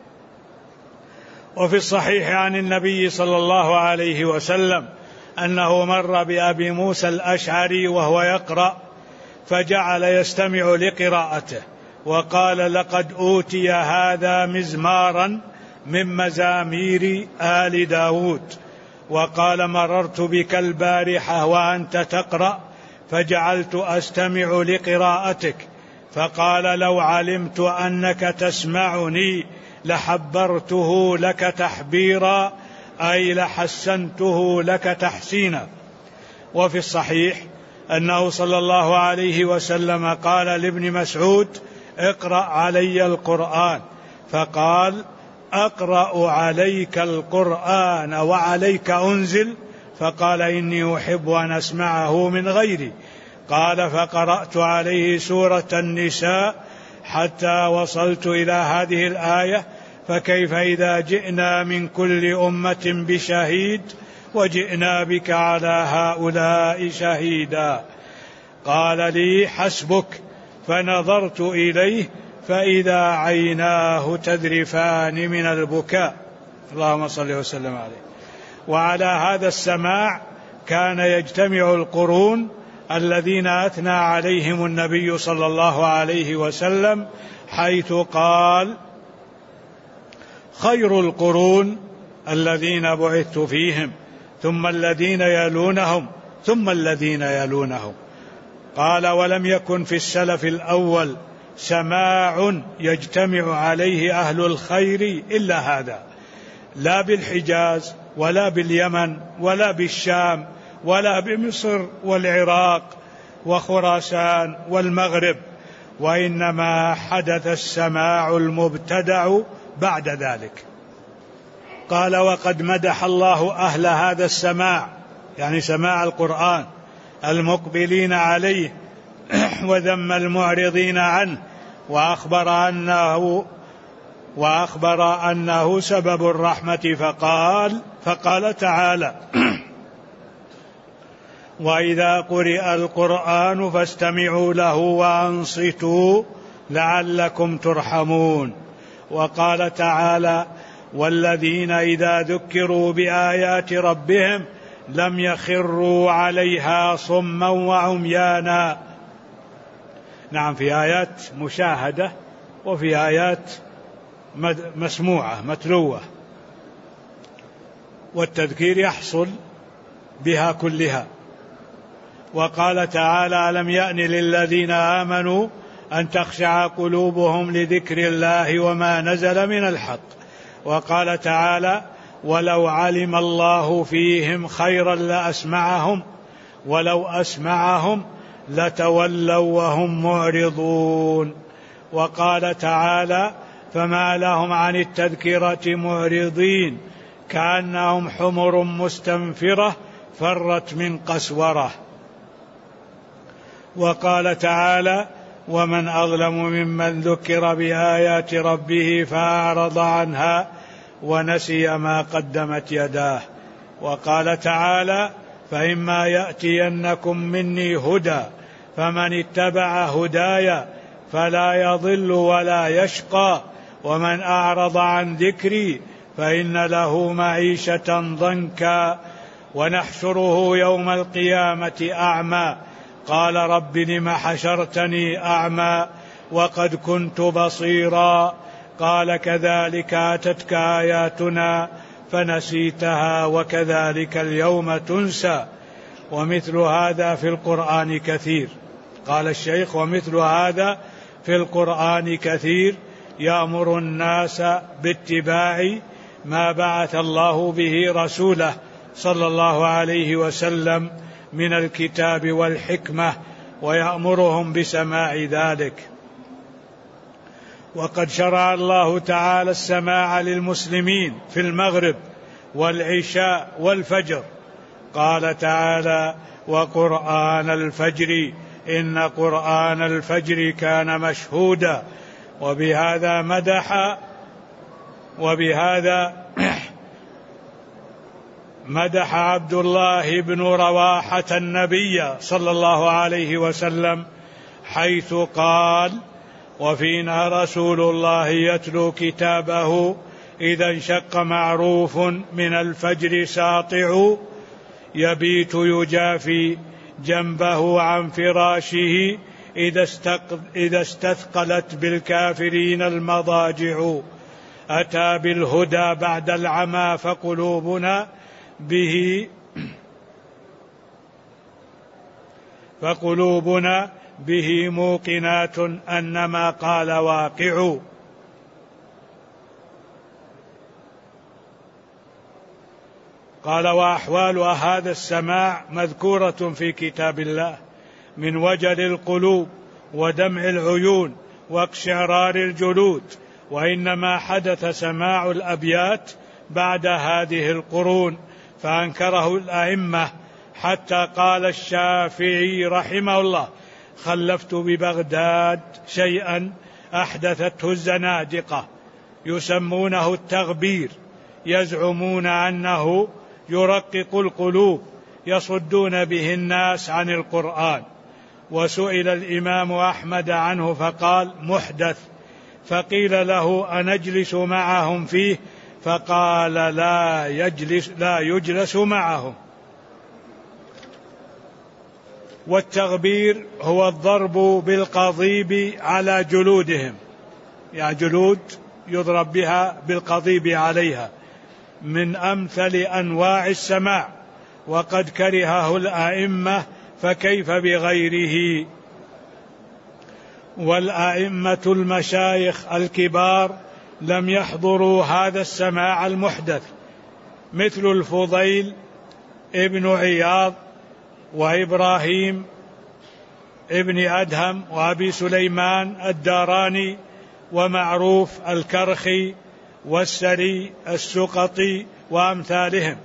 وفي الصحيح عن النبي صلى الله عليه وسلم أنه مر بأبي موسى الأشعري وهو يقرأ فجعل يستمع لقراءته، وقال: لقد أوتي هذا مزمارا من مزامير آل داود. وقال: مررت بك البارحة وأنت تقرأ فجعلت أستمع لقراءتك، فقال: لو علمت أنك تسمعني لحبرته لك تحبيرا، أي لحسنته لك تحسينا. وفي الصحيح أنه صلى الله عليه وسلم قال لابن مسعود: اقرأ علي القرآن، فقال: أقرأ عليك القرآن وعليك أنزل، فقال: إني أحب أن أسمعه من غيري. قال: فقرأت عليه سورة النساء حتى وصلت إلى هذه الآية: فكيف إذا جئنا من كل أمة بشهيد وجئنا بك على هؤلاء شهيدا. قال لي: حسبك. فنظرت إليه فإذا عيناه تذرفان من البكاء. اللهم صل وسلم عليه. وعلى هذا السماع كان يجتمع القرون الذين أثنى عليهم النبي صلى الله عليه وسلم، حيث قال: خير القرون الذين بعثت فيهم، ثم الذين يلونهم، ثم الذين يلونهم. قال: ولم يكن في السلف الأول سماع يجتمع عليه أهل الخير إلا هذا، لا بالحجاز ولا باليمن ولا بالشام ولا بمصر والعراق وخراسان والمغرب، وإنما حدث السماع المبتدع بعد ذلك. قال: وقد مدح الله أهل هذا السماع، يعني سماع القرآن، المقبلين عليه، وذم المعرضين عنه، وأخبر أنه سبب الرحمة، فقال تعالى: وإذا قرئ القرآن فاستمعوا له وأنصتوا لعلكم ترحمون. وقال تعالى: والذين إذا ذكروا بآيات ربهم لم يخروا عليها صما وعميانا. نعم، في آيات مشاهدة وفي آيات مسموعة متلوة، والتذكير يحصل بها كلها. وقال تعالى: ألم يأن للذين آمنوا أن تخشع قلوبهم لذكر الله وما نزل من الحق. وقال تعالى: ولو علم الله فيهم خيرا لأسمعهم ولو أسمعهم لتولوا وهم معرضون. وقال تعالى: فما لهم عن التذكرة معرضين كأنهم حمر مستنفرة فرت من قسورة. وقال تعالى: ومن أظلم ممن ذكر بآيات ربه فأعرض عنها ونسي ما قدمت يداه. وقال تعالى: فإما يأتينكم مني هدى فمن اتبع هداي فلا يضل ولا يشقى ومن أعرض عن ذكري فإن له معيشة ضنكا ونحشره يوم القيامة أعمى قال رب لم حشرتني أعمى وقد كنت بصيرا قال كذلك أتتك آياتنا فنسيتها وكذلك اليوم تنسى. ومثل هذا في القرآن كثير. قال الشيخ: ومثل هذا في القرآن كثير يأمر الناس باتباع ما بعث الله به رسوله صلى الله عليه وسلم من الكتاب والحكمة ويأمرهم بسماع ذلك. وقد شرع الله تعالى السماع للمسلمين في المغرب والعشاء والفجر. قال تعالى: وقرآن الفجر إن قرآن الفجر كان مشهودا. وبهذا مدح عبد الله بن رواحة النبي صلى الله عليه وسلم، حيث قال: وفينا رسول الله يتلو كتابه إذا انشق معروف من الفجر ساطع، يبيت يجافي جنبه عن فراشه إذا استثقلت بالكافرين المضاجع. أتى بالهدى بعد العمى فقلوبنا به موقنات أن ما قال واقع. قال: وأحوال هذا السماع مذكورة في كتاب الله من وجل القلوب ودمع العيون واقشعرار الجلود، وإنما حدث سماع الأبيات بعد هذه القرون فأنكره الأئمة، حتى قال الشافعي رحمه الله: خلفت ببغداد شيئا أحدثته الزنادقة يسمونه التغبير، يزعمون أنه يرقق القلوب يصدون به الناس عن القرآن. وسئل الإمام أحمد عنه فقال: محدث. فقيل له: أنجلس معهم فيه؟ فقال: لا يجلس معهم. والتغبير هو الضرب بالقضيب على جلودهم، يعني جلود يضرب بها بالقضيب عليها، من أمثل أنواع السماع، وقد كرهه الأئمة فكيف بغيره. والأئمة المشايخ الكبار لم يحضروا هذا السماع المحدث، مثل الفضيل ابن عياض وإبراهيم ابن أدهم وأبي سليمان الداراني ومعروف الكرخي والسري السقطي وأمثالهم،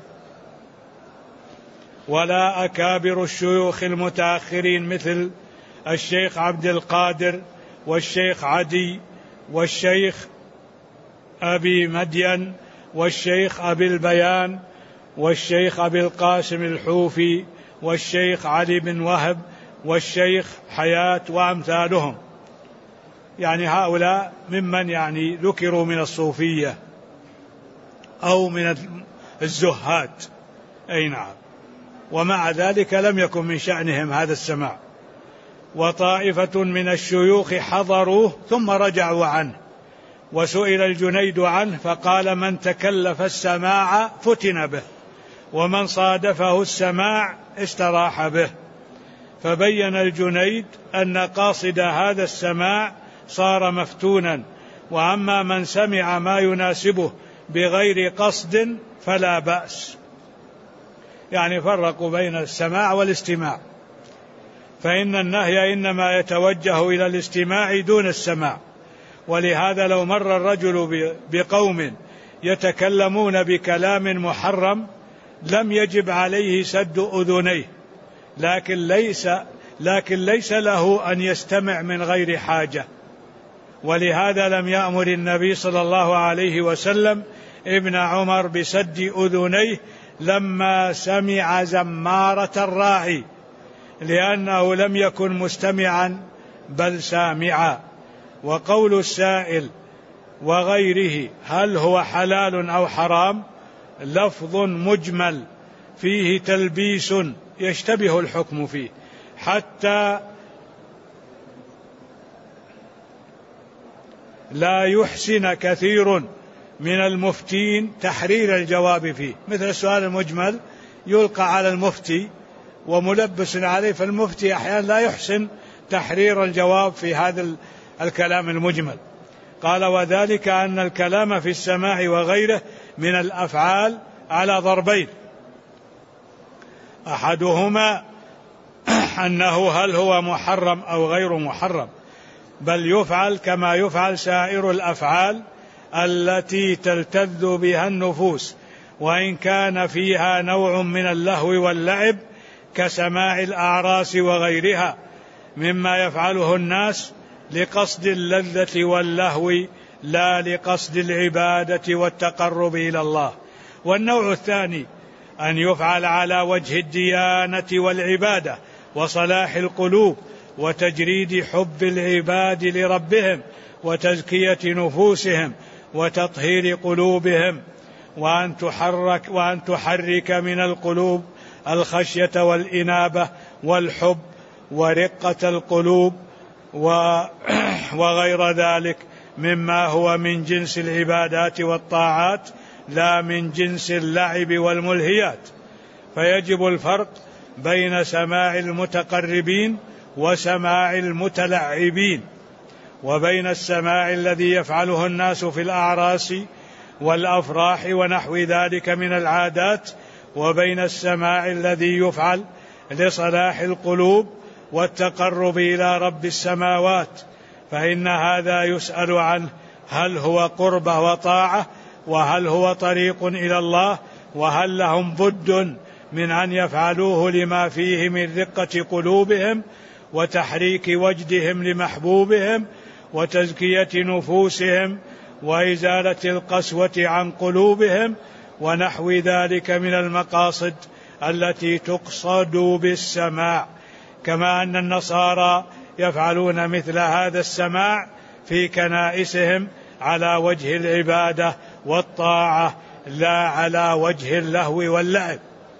ولا أكابر الشيوخ المتأخرين مثل الشيخ عبد القادر والشيخ عدي والشيخ أبي مدين والشيخ أبي البيان والشيخ أبي القاسم الحوفي والشيخ علي بن وهب والشيخ حياة وأمثالهم. يعني هؤلاء ممن يعني ذكروا من الصوفية أو من الزهاد، أي نعم، ومع ذلك لم يكن من شأنهم هذا السماع. وطائفة من الشيوخ حضروه ثم رجعوا عنه. وسئل الجنيد عنه فقال: من تكلف السماع فتن به، ومن صادفه السماع استراح به. فبين الجنيد أن قاصد هذا السماع صار مفتونا، وأما من سمع ما يناسبه بغير قصد فلا بأس. يعني فرقوا بين السماع والاستماع، فإن النهي إنما يتوجه إلى الاستماع دون السماع. ولهذا لو مر الرجل بقوم يتكلمون بكلام محرم لم يجب عليه سد أذنيه، لكن ليس له أن يستمع من غير حاجة. ولهذا لم يأمر النبي صلى الله عليه وسلم ابن عمر بسد أذنيه لما سمع زمارة الراعي، لأنه لم يكن مستمعا بل سامعا. وقول السائل وغيره هل هو حلال أو حرام لفظ مجمل فيه تلبيس يشتبه الحكم فيه، حتى لا يحسن كثير من المفتين تحرير الجواب فيه. مثل السؤال المجمل يلقى على المفتي وملبس عليه، فالمفتي أحيانا لا يحسن تحرير الجواب في هذا الكلام المجمل. قال: وذلك أن الكلام في السماع وغيره من الأفعال على ضربين: أحدهما أنه هل هو محرم أو غير محرم، بل يفعل كما يفعل سائر الأفعال التي تلتذ بها النفوس، وإن كان فيها نوع من اللهو واللعب كسماع الأعراس وغيرها مما يفعله الناس لقصد اللذة واللهو لا لقصد العبادة والتقرب إلى الله. والنوع الثاني أن يفعل على وجه الديانة والعبادة وصلاح القلوب وتجريد حب العباد لربهم وتزكية نفوسهم وتطهير قلوبهم، وأن تحرك من القلوب الخشية والإنابة والحب ورقة القلوب وغير ذلك مما هو من جنس العبادات والطاعات لا من جنس اللعب والملهيات. فيجب الفرق بين سماع المتقربين وسماع المتلعبين، وبين السماع الذي يفعله الناس في الأعراس والأفراح ونحو ذلك من العادات، وبين السماع الذي يفعل لصلاح القلوب والتقرب إلى رب السماوات، فإن هذا يسأل عنه هل هو قربة وطاعة، وهل هو طريق إلى الله، وهل لهم بد من أن يفعلوه لما فيه من رقة قلوبهم وتحريك وجدهم لمحبوبهم وتزكية نفوسهم وإزالة القسوة عن قلوبهم ونحو ذلك من المقاصد التي تقصد بالسماع، كما أن النصارى يفعلون مثل هذا السماع في كنائسهم على وجه العبادة والطاعة لا على وجه اللهو واللعب.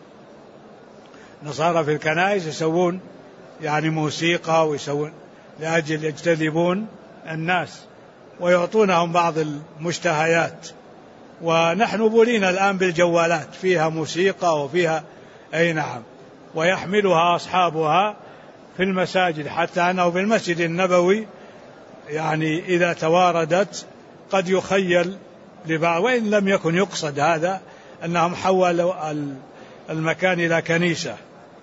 النصارى في الكنائس يسوون يعني موسيقى ويسوون لأجل يجتذبون الناس ويعطونهم بعض المشتهيات، ونحن بولينا الآن بالجوالات فيها موسيقى وفيها أي نعم، ويحملها أصحابها في المساجد، حتى أنه بالمسجد النبوي يعني إذا تواردت قد يخيل لبعض، وإن لم يكن يقصد هذا، أنهم حولوا المكان إلى كنيسة.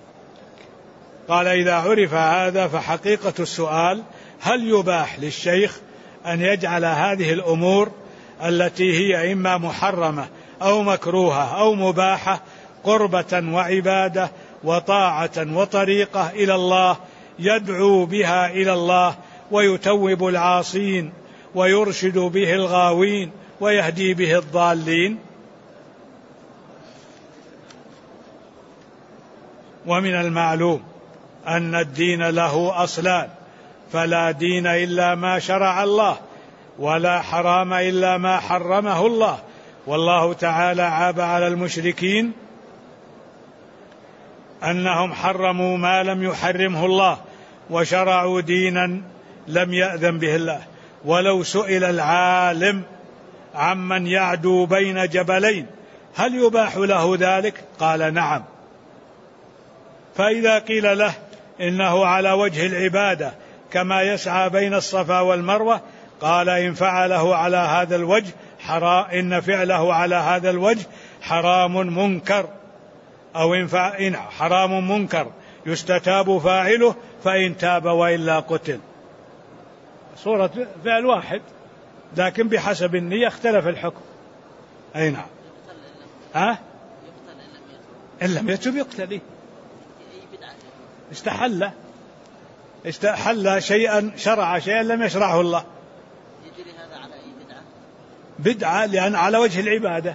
قال إذا عرف هذا فحقيقة السؤال هل يباح للشيخ أن يجعل هذه الأمور التي هي إما محرمة أو مكروهة أو مباحة قربة وعبادة وطاعة وطريقة إلى الله يدعو بها إلى الله ويتوب العاصين ويرشد به الغاوين ويهدي به الضالين؟ ومن المعلوم أن الدين له أصلان، فلا دين إلا ما شرع الله، ولا حرام إلا ما حرمه الله. والله تعالى عاب على المشركين أنهم حرموا ما لم يحرمه الله وشرعوا دينا لم يأذن به الله. ولو سئل العالم عمن يعدو بين جبلين هل يباح له ذلك؟ قال نعم. فإذا قيل له إنه على وجه العبادة كما يسعى بين الصفا والمروة، قال إن فعله على هذا الوجه إن فعله على هذا الوجه حرام منكر، أو إن حرام منكر يستتاب فاعله فإن تاب وإلا قتل. صورة فعل واحد لكن بحسب النية اختلف الحكم. أي نعم. إن لم يتب يقتل. استحل شيئا، شرع شيئا لم يشرعه الله. يجري هذا على أي بدعة لأن على وجه العبادة،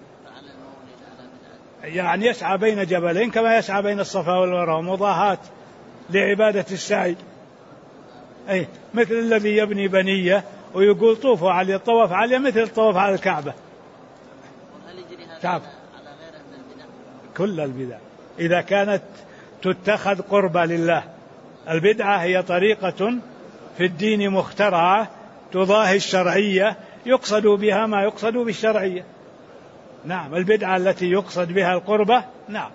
يعني يسعى بين جبلين كما يسعى بين الصفا والمروة مضاهاة لعبادة السعي. أي مثل الذي يبني بنية ويقول طوفوا علي، الطواف علي مثل الطواف على الكعبة. هل يجري هذا على غير البدع؟ كل البدع إذا كانت تتخذ قربة لله. البدعة هي طريقة في الدين مخترعة تضاهي الشرعية يقصد بها ما يقصد بالشرعية. نعم البدعة التي يقصد بها القربة نعم.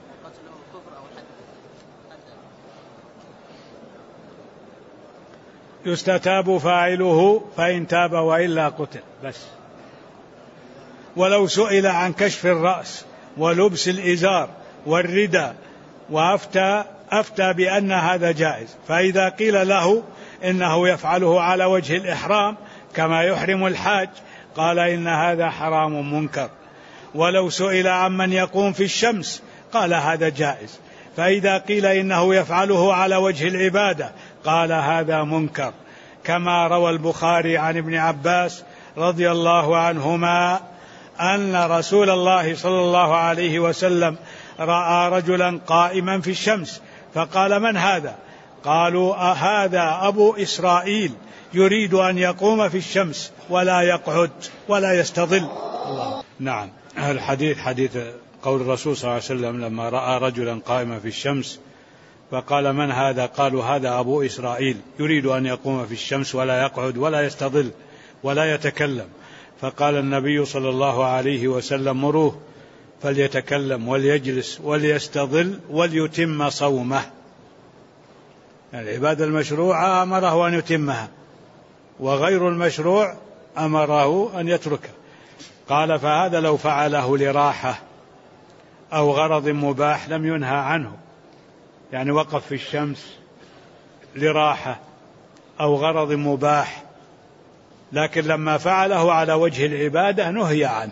يستتاب فاعله فإن تاب وإلا قتل بس. ولو سئل عن كشف الرأس ولبس الإزار والرداء وأفتى أفتى بأن هذا جائز. فإذا قيل له إنه يفعله على وجه الإحرام كما يحرم الحاج قال إن هذا حرام منكر. ولو سئل عمن يقوم في الشمس قال هذا جائز. فإذا قيل إنه يفعله على وجه العبادة قال هذا منكر. كما روى البخاري عن ابن عباس رضي الله عنهما أن رسول الله صلى الله عليه وسلم رأى رجلا قائما في الشمس فقال من هذا؟ قالوا هذا أبو إسرائيل يريد أن يقوم في الشمس ولا يقعد ولا يستظل. نعم، الحديث حديث قول الرسول صلى الله عليه وسلم لما رأى رجلا قائما في الشمس فقال من هذا؟ قالوا هذا أبو إسرائيل يريد أن يقوم في الشمس ولا يقعد ولا يستظل ولا يتكلم. فقال النبي صلى الله عليه وسلم مروه فليتكلم وليجلس وليستظل وليتم صومه. العبادة المشروعة أمره أن يتمها وغير المشروع أمره أن يتركه. قال فهذا لو فعله لراحة أو غرض مباح لم ينهى عنه، يعني وقف في الشمس لراحة أو غرض مباح، لكن لما فعله على وجه العبادة نهي عنه.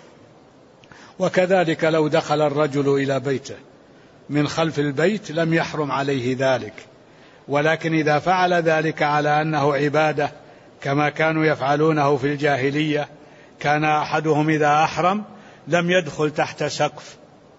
وكذلك لو دخل الرجل إلى بيته من خلف البيت لم يحرم عليه ذلك، ولكن إذا فعل ذلك على أنه عبادة كما كانوا يفعلونه في الجاهلية، كان أحدهم إذا أحرم لم يدخل تحت سقف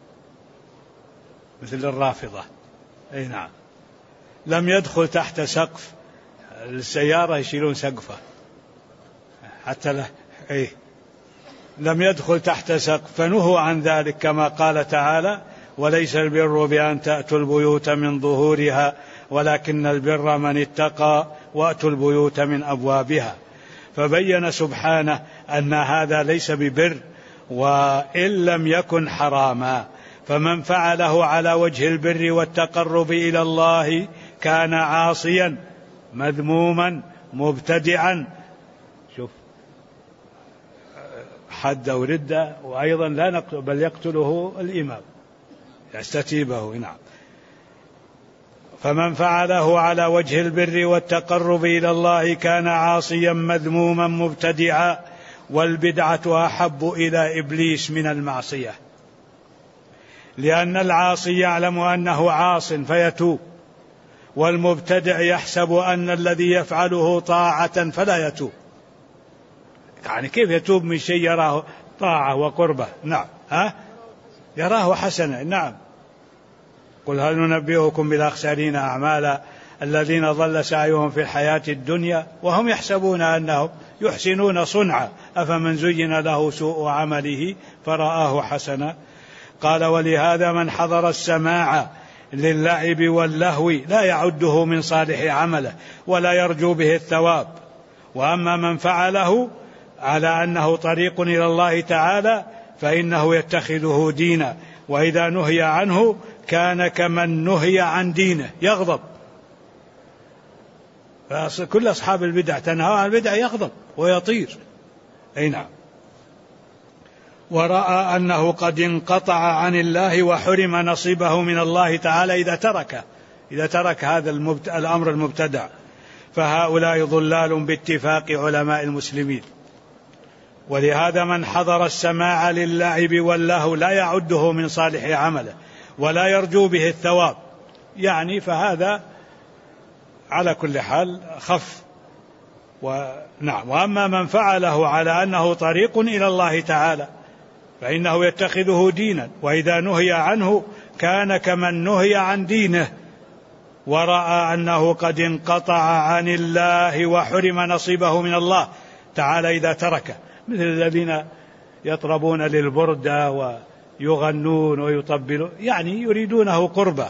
مثل الرافضة، أي نعم، لم يدخل تحت سقف السيارة يشيلون سقفه حتى له لم يدخل تحت سقف، فنهوا عن ذلك كما قال تعالى وليس البر بأن تأتوا البيوت من ظهورها ولكن البر من اتقى وأتوا البيوت من أبوابها. فبين سبحانه أن هذا ليس ببر وإن لم يكن حراما، فمن فعله على وجه البر والتقرب إلى الله كان عاصيا مذموما مبتدعا. شوف حد أو ردة، وأيضا لا نقتل بل يقتله الإمام يستتيبه. نعم، فمن فعله على وجه البر والتقرب إلى الله كان عاصيا مذموما مبتدعا. والبدعة أحب إلى إبليس من المعصية، لأن العاصي يعلم أنه عاص فيتوب، والمبتدع يحسب أن الذي يفعله طاعة فلا يتوب. يعني كيف يتوب من شيء يراه طاعة وقربة؟ نعم، يراه حسنة. نعم، قل هل ننبئكم بالأخسرين أعمالا الذين ضل سعيهم في الحياة الدنيا وهم يحسبون أنهم يحسنون صنعا أفمن زين له سوء عمله فرآه حسنا. قال ولهذا من حضر السماع للعب واللهو لا يعده من صالح عمله ولا يرجو به الثواب. وأما من فعله على أنه طريق إلى الله تعالى فإنه يتخذه دينا، وإذا نهي عنه كان كمن نهي عن دينه يغضب. كل أصحاب البدع تنهى عن البدع يغضب ويطير. أي نعم. ورأى أنه قد انقطع عن الله وحرم نصيبه من الله تعالى إذا ترك هذا الأمر المبتدع. فهؤلاء ضلال باتفاق علماء المسلمين. ولهذا من حضر السماع للعب واللهو لا يعده من صالح عمله ولا يرجو به الثواب، يعني فهذا على كل حال خف. نعم. وأما من فعله على أنه طريق إلى الله تعالى فإنه يتخذه دينا، وإذا نهي عنه كان كمن نهي عن دينه. ورأى أنه قد انقطع عن الله وحرم نصيبه من الله تعالى إذا تركه، مثل الذين يطربون للبردة ويغنون ويطبلون، يعني يريدونه قربة.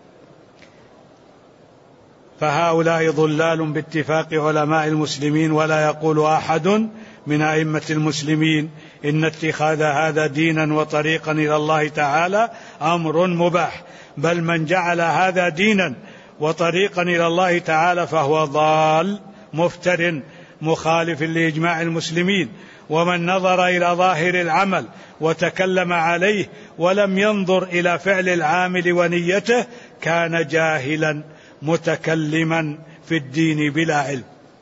فهؤلاء ضلال باتفاق علماء المسلمين. ولا يقول أحد من أئمة المسلمين إن اتخاذ هذا دينا وطريقا إلى الله تعالى أمر مباح، بل من جعل هذا دينا وطريقا إلى الله تعالى فهو ضال مفتر مخالف لإجماع المسلمين. ومن نظر إلى ظاهر العمل وتكلم عليه ولم ينظر إلى فعل العامل ونيته كان جاهلا متكلما في الدين بلا علم.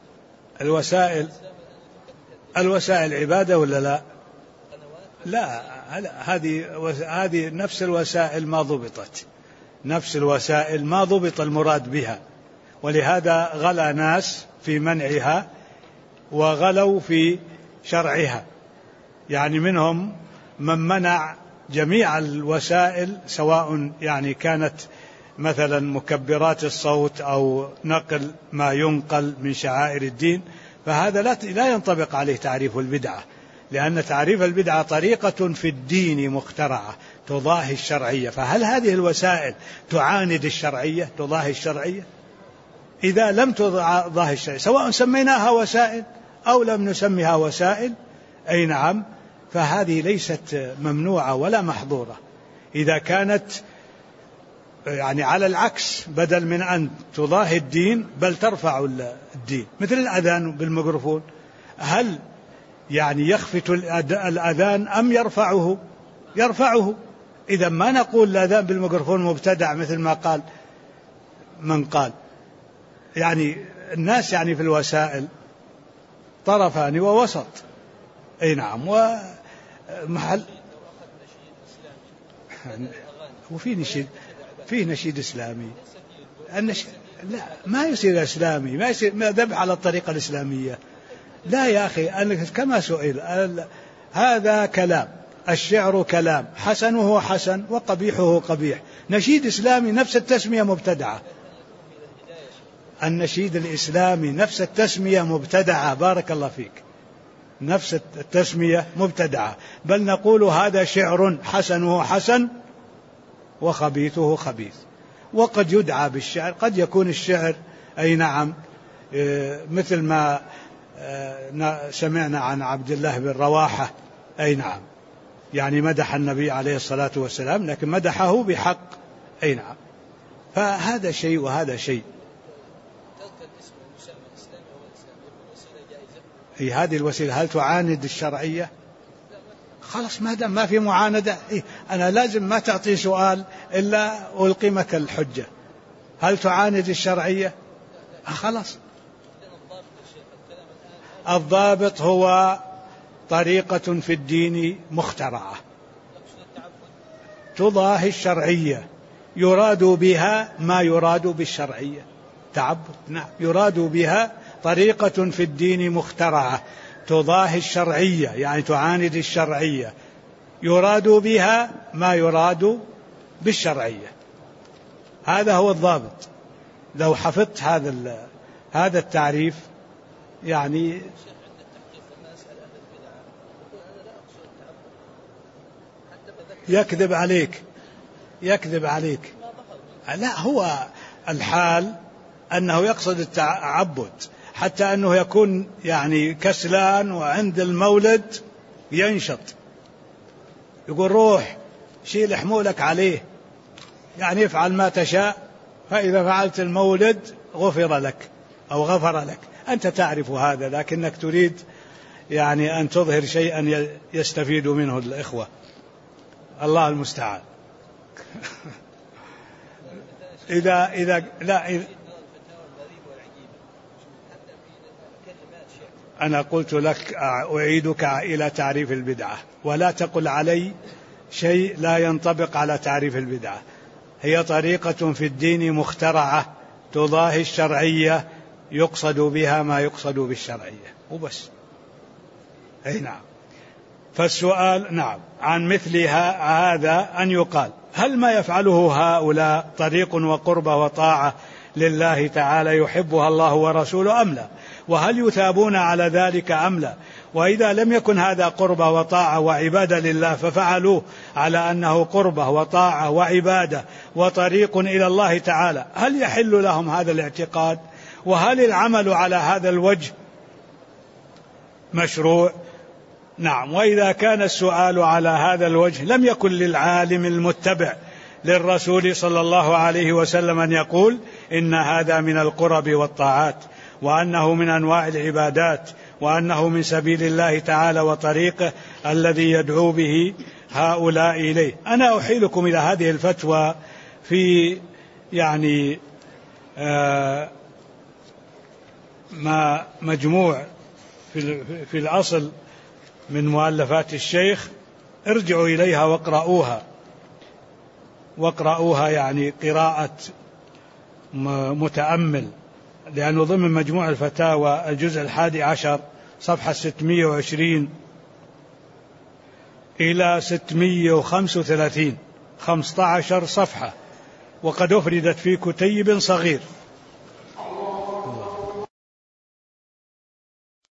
الوسائل عبادة ولا لا؟ لا، هذه نفس الوسائل ما ضبطت، نفس الوسائل ما ضبط المراد بها، ولهذا غلا ناس في منعها وغلوا في شرعها. يعني منهم من منع جميع الوسائل، سواء يعني كانت مثلا مكبرات الصوت أو نقل ما ينقل من شعائر الدين، فهذا لا ينطبق عليه تعريف البدعة، لأن تعريف البدعة طريقة في الدين مخترعة تضاهي الشرعية. فهل هذه الوسائل تعاند الشرعية، تضاهي الشرعية؟ إذا لم تضاهي الشرعية، سواء سميناها وسائل أو لم نسميها وسائل، أي نعم، فهذه ليست ممنوعة ولا محظورة. إذا كانت يعني على العكس، بدل من أن تضاهي الدين بل ترفع الدين، مثل الأذان بالميكروفون، هل يعني يخفت الأذان أم يرفعه؟ يرفعه. إذا ما نقول الأذان بالميكروفون مبتدع مثل ما قال من قال. يعني الناس يعني في الوسائل طرفان ووسط، أي نعم، ومحل وفي نشيد، فيه نشيد إسلامي. لا، ما يصير إسلامي، ما يصير ذبح على الطريقة الإسلامية. لا يا أخي، كما سئل، هذا كلام، الشعر كلام، حسنه حسن وقبيحه قبيح. نشيد إسلامي نفس التسمية مبتدعة. النشيد الإسلامي نفس التسمية مبتدعة، بارك الله فيك، نفس التسمية مبتدعة. بل نقول هذا شعر حسنه حسن وخبيثه خبيث. وقد يدعى بالشعر، قد يكون الشعر أي نعم مثل ما سمعنا عن عبد الله بن رواحة، أي نعم، يعني مدح النبي عليه الصلاة والسلام لكن مدحه بحق، أي نعم، فهذا شيء وهذا شيء. هي هذه الوسيلة هل تعاند الشرعية؟ خلاص، ما دام ما في معاندة، أنا لازم ما تعطي سؤال إلا ألقمك الحجة. هل تعاند الشرعية؟ خلاص. الضابط هو طريقة في الدين مخترعة تضاهي الشرعية، يراد بها ما يراد بالشرعية. تعبد، نعم، يراد بها طريقة في الدين مخترعة تضاهي الشرعية، يعني تعاند الشرعية، يراد بها ما يراد بالشرعية. هذا هو الضابط. لو حفظت هذا التعريف يعني يكذب عليك. لا، هو الحال أنه يقصد التعبد، حتى أنه يكون يعني كسلان وعند المولد ينشط، يقول روح شيل حمولك عليه، يعني افعل ما تشاء، فإذا فعلت المولد غفر لك أو غفر لك. أنت تعرف هذا، لكنك تريد يعني أن تظهر شيئا يستفيد منه الإخوة. الله المستعان. أنا قلت لك أعيدك إلى تعريف البدعة، ولا تقل علي شيء لا ينطبق على تعريف البدعة. هي طريقة في الدين مخترعة تضاهي الشرعية، يقصد بها ما يقصد بالشرعية وبس. أي نعم. فالسؤال نعم عن مثلها هذا أن يقال: هل ما يفعله هؤلاء طريق وقربة وطاعة لله تعالى يحبها الله ورسوله أم لا؟ وهل يثابون على ذلك أم لا؟ وإذا لم يكن هذا قربة وطاعة وعبادة لله ففعلوه على أنه قربة وطاعة وعبادة وطريق إلى الله تعالى، هل يحل لهم هذا الاعتقاد؟ وهل العمل على هذا الوجه مشروع؟ نعم. وإذا كان السؤال على هذا الوجه لم يكن للعالم المتبع للرسول صلى الله عليه وسلم أن يقول إن هذا من القرب والطاعات، وأنه من أنواع العبادات، وأنه من سبيل الله تعالى وطريقه الذي يدعو به هؤلاء إليه. أنا أحيلكم إلى هذه الفتوى في يعني ما مجموع في الأصل من مؤلفات الشيخ، ارجعوا إليها واقرأوها يعني قراءة متأمل، لأنه ضمن مجموع الفتاوى الجزء 11 صفحة 620 إلى 635 15 صفحة، وقد أفردت في كتيب صغير.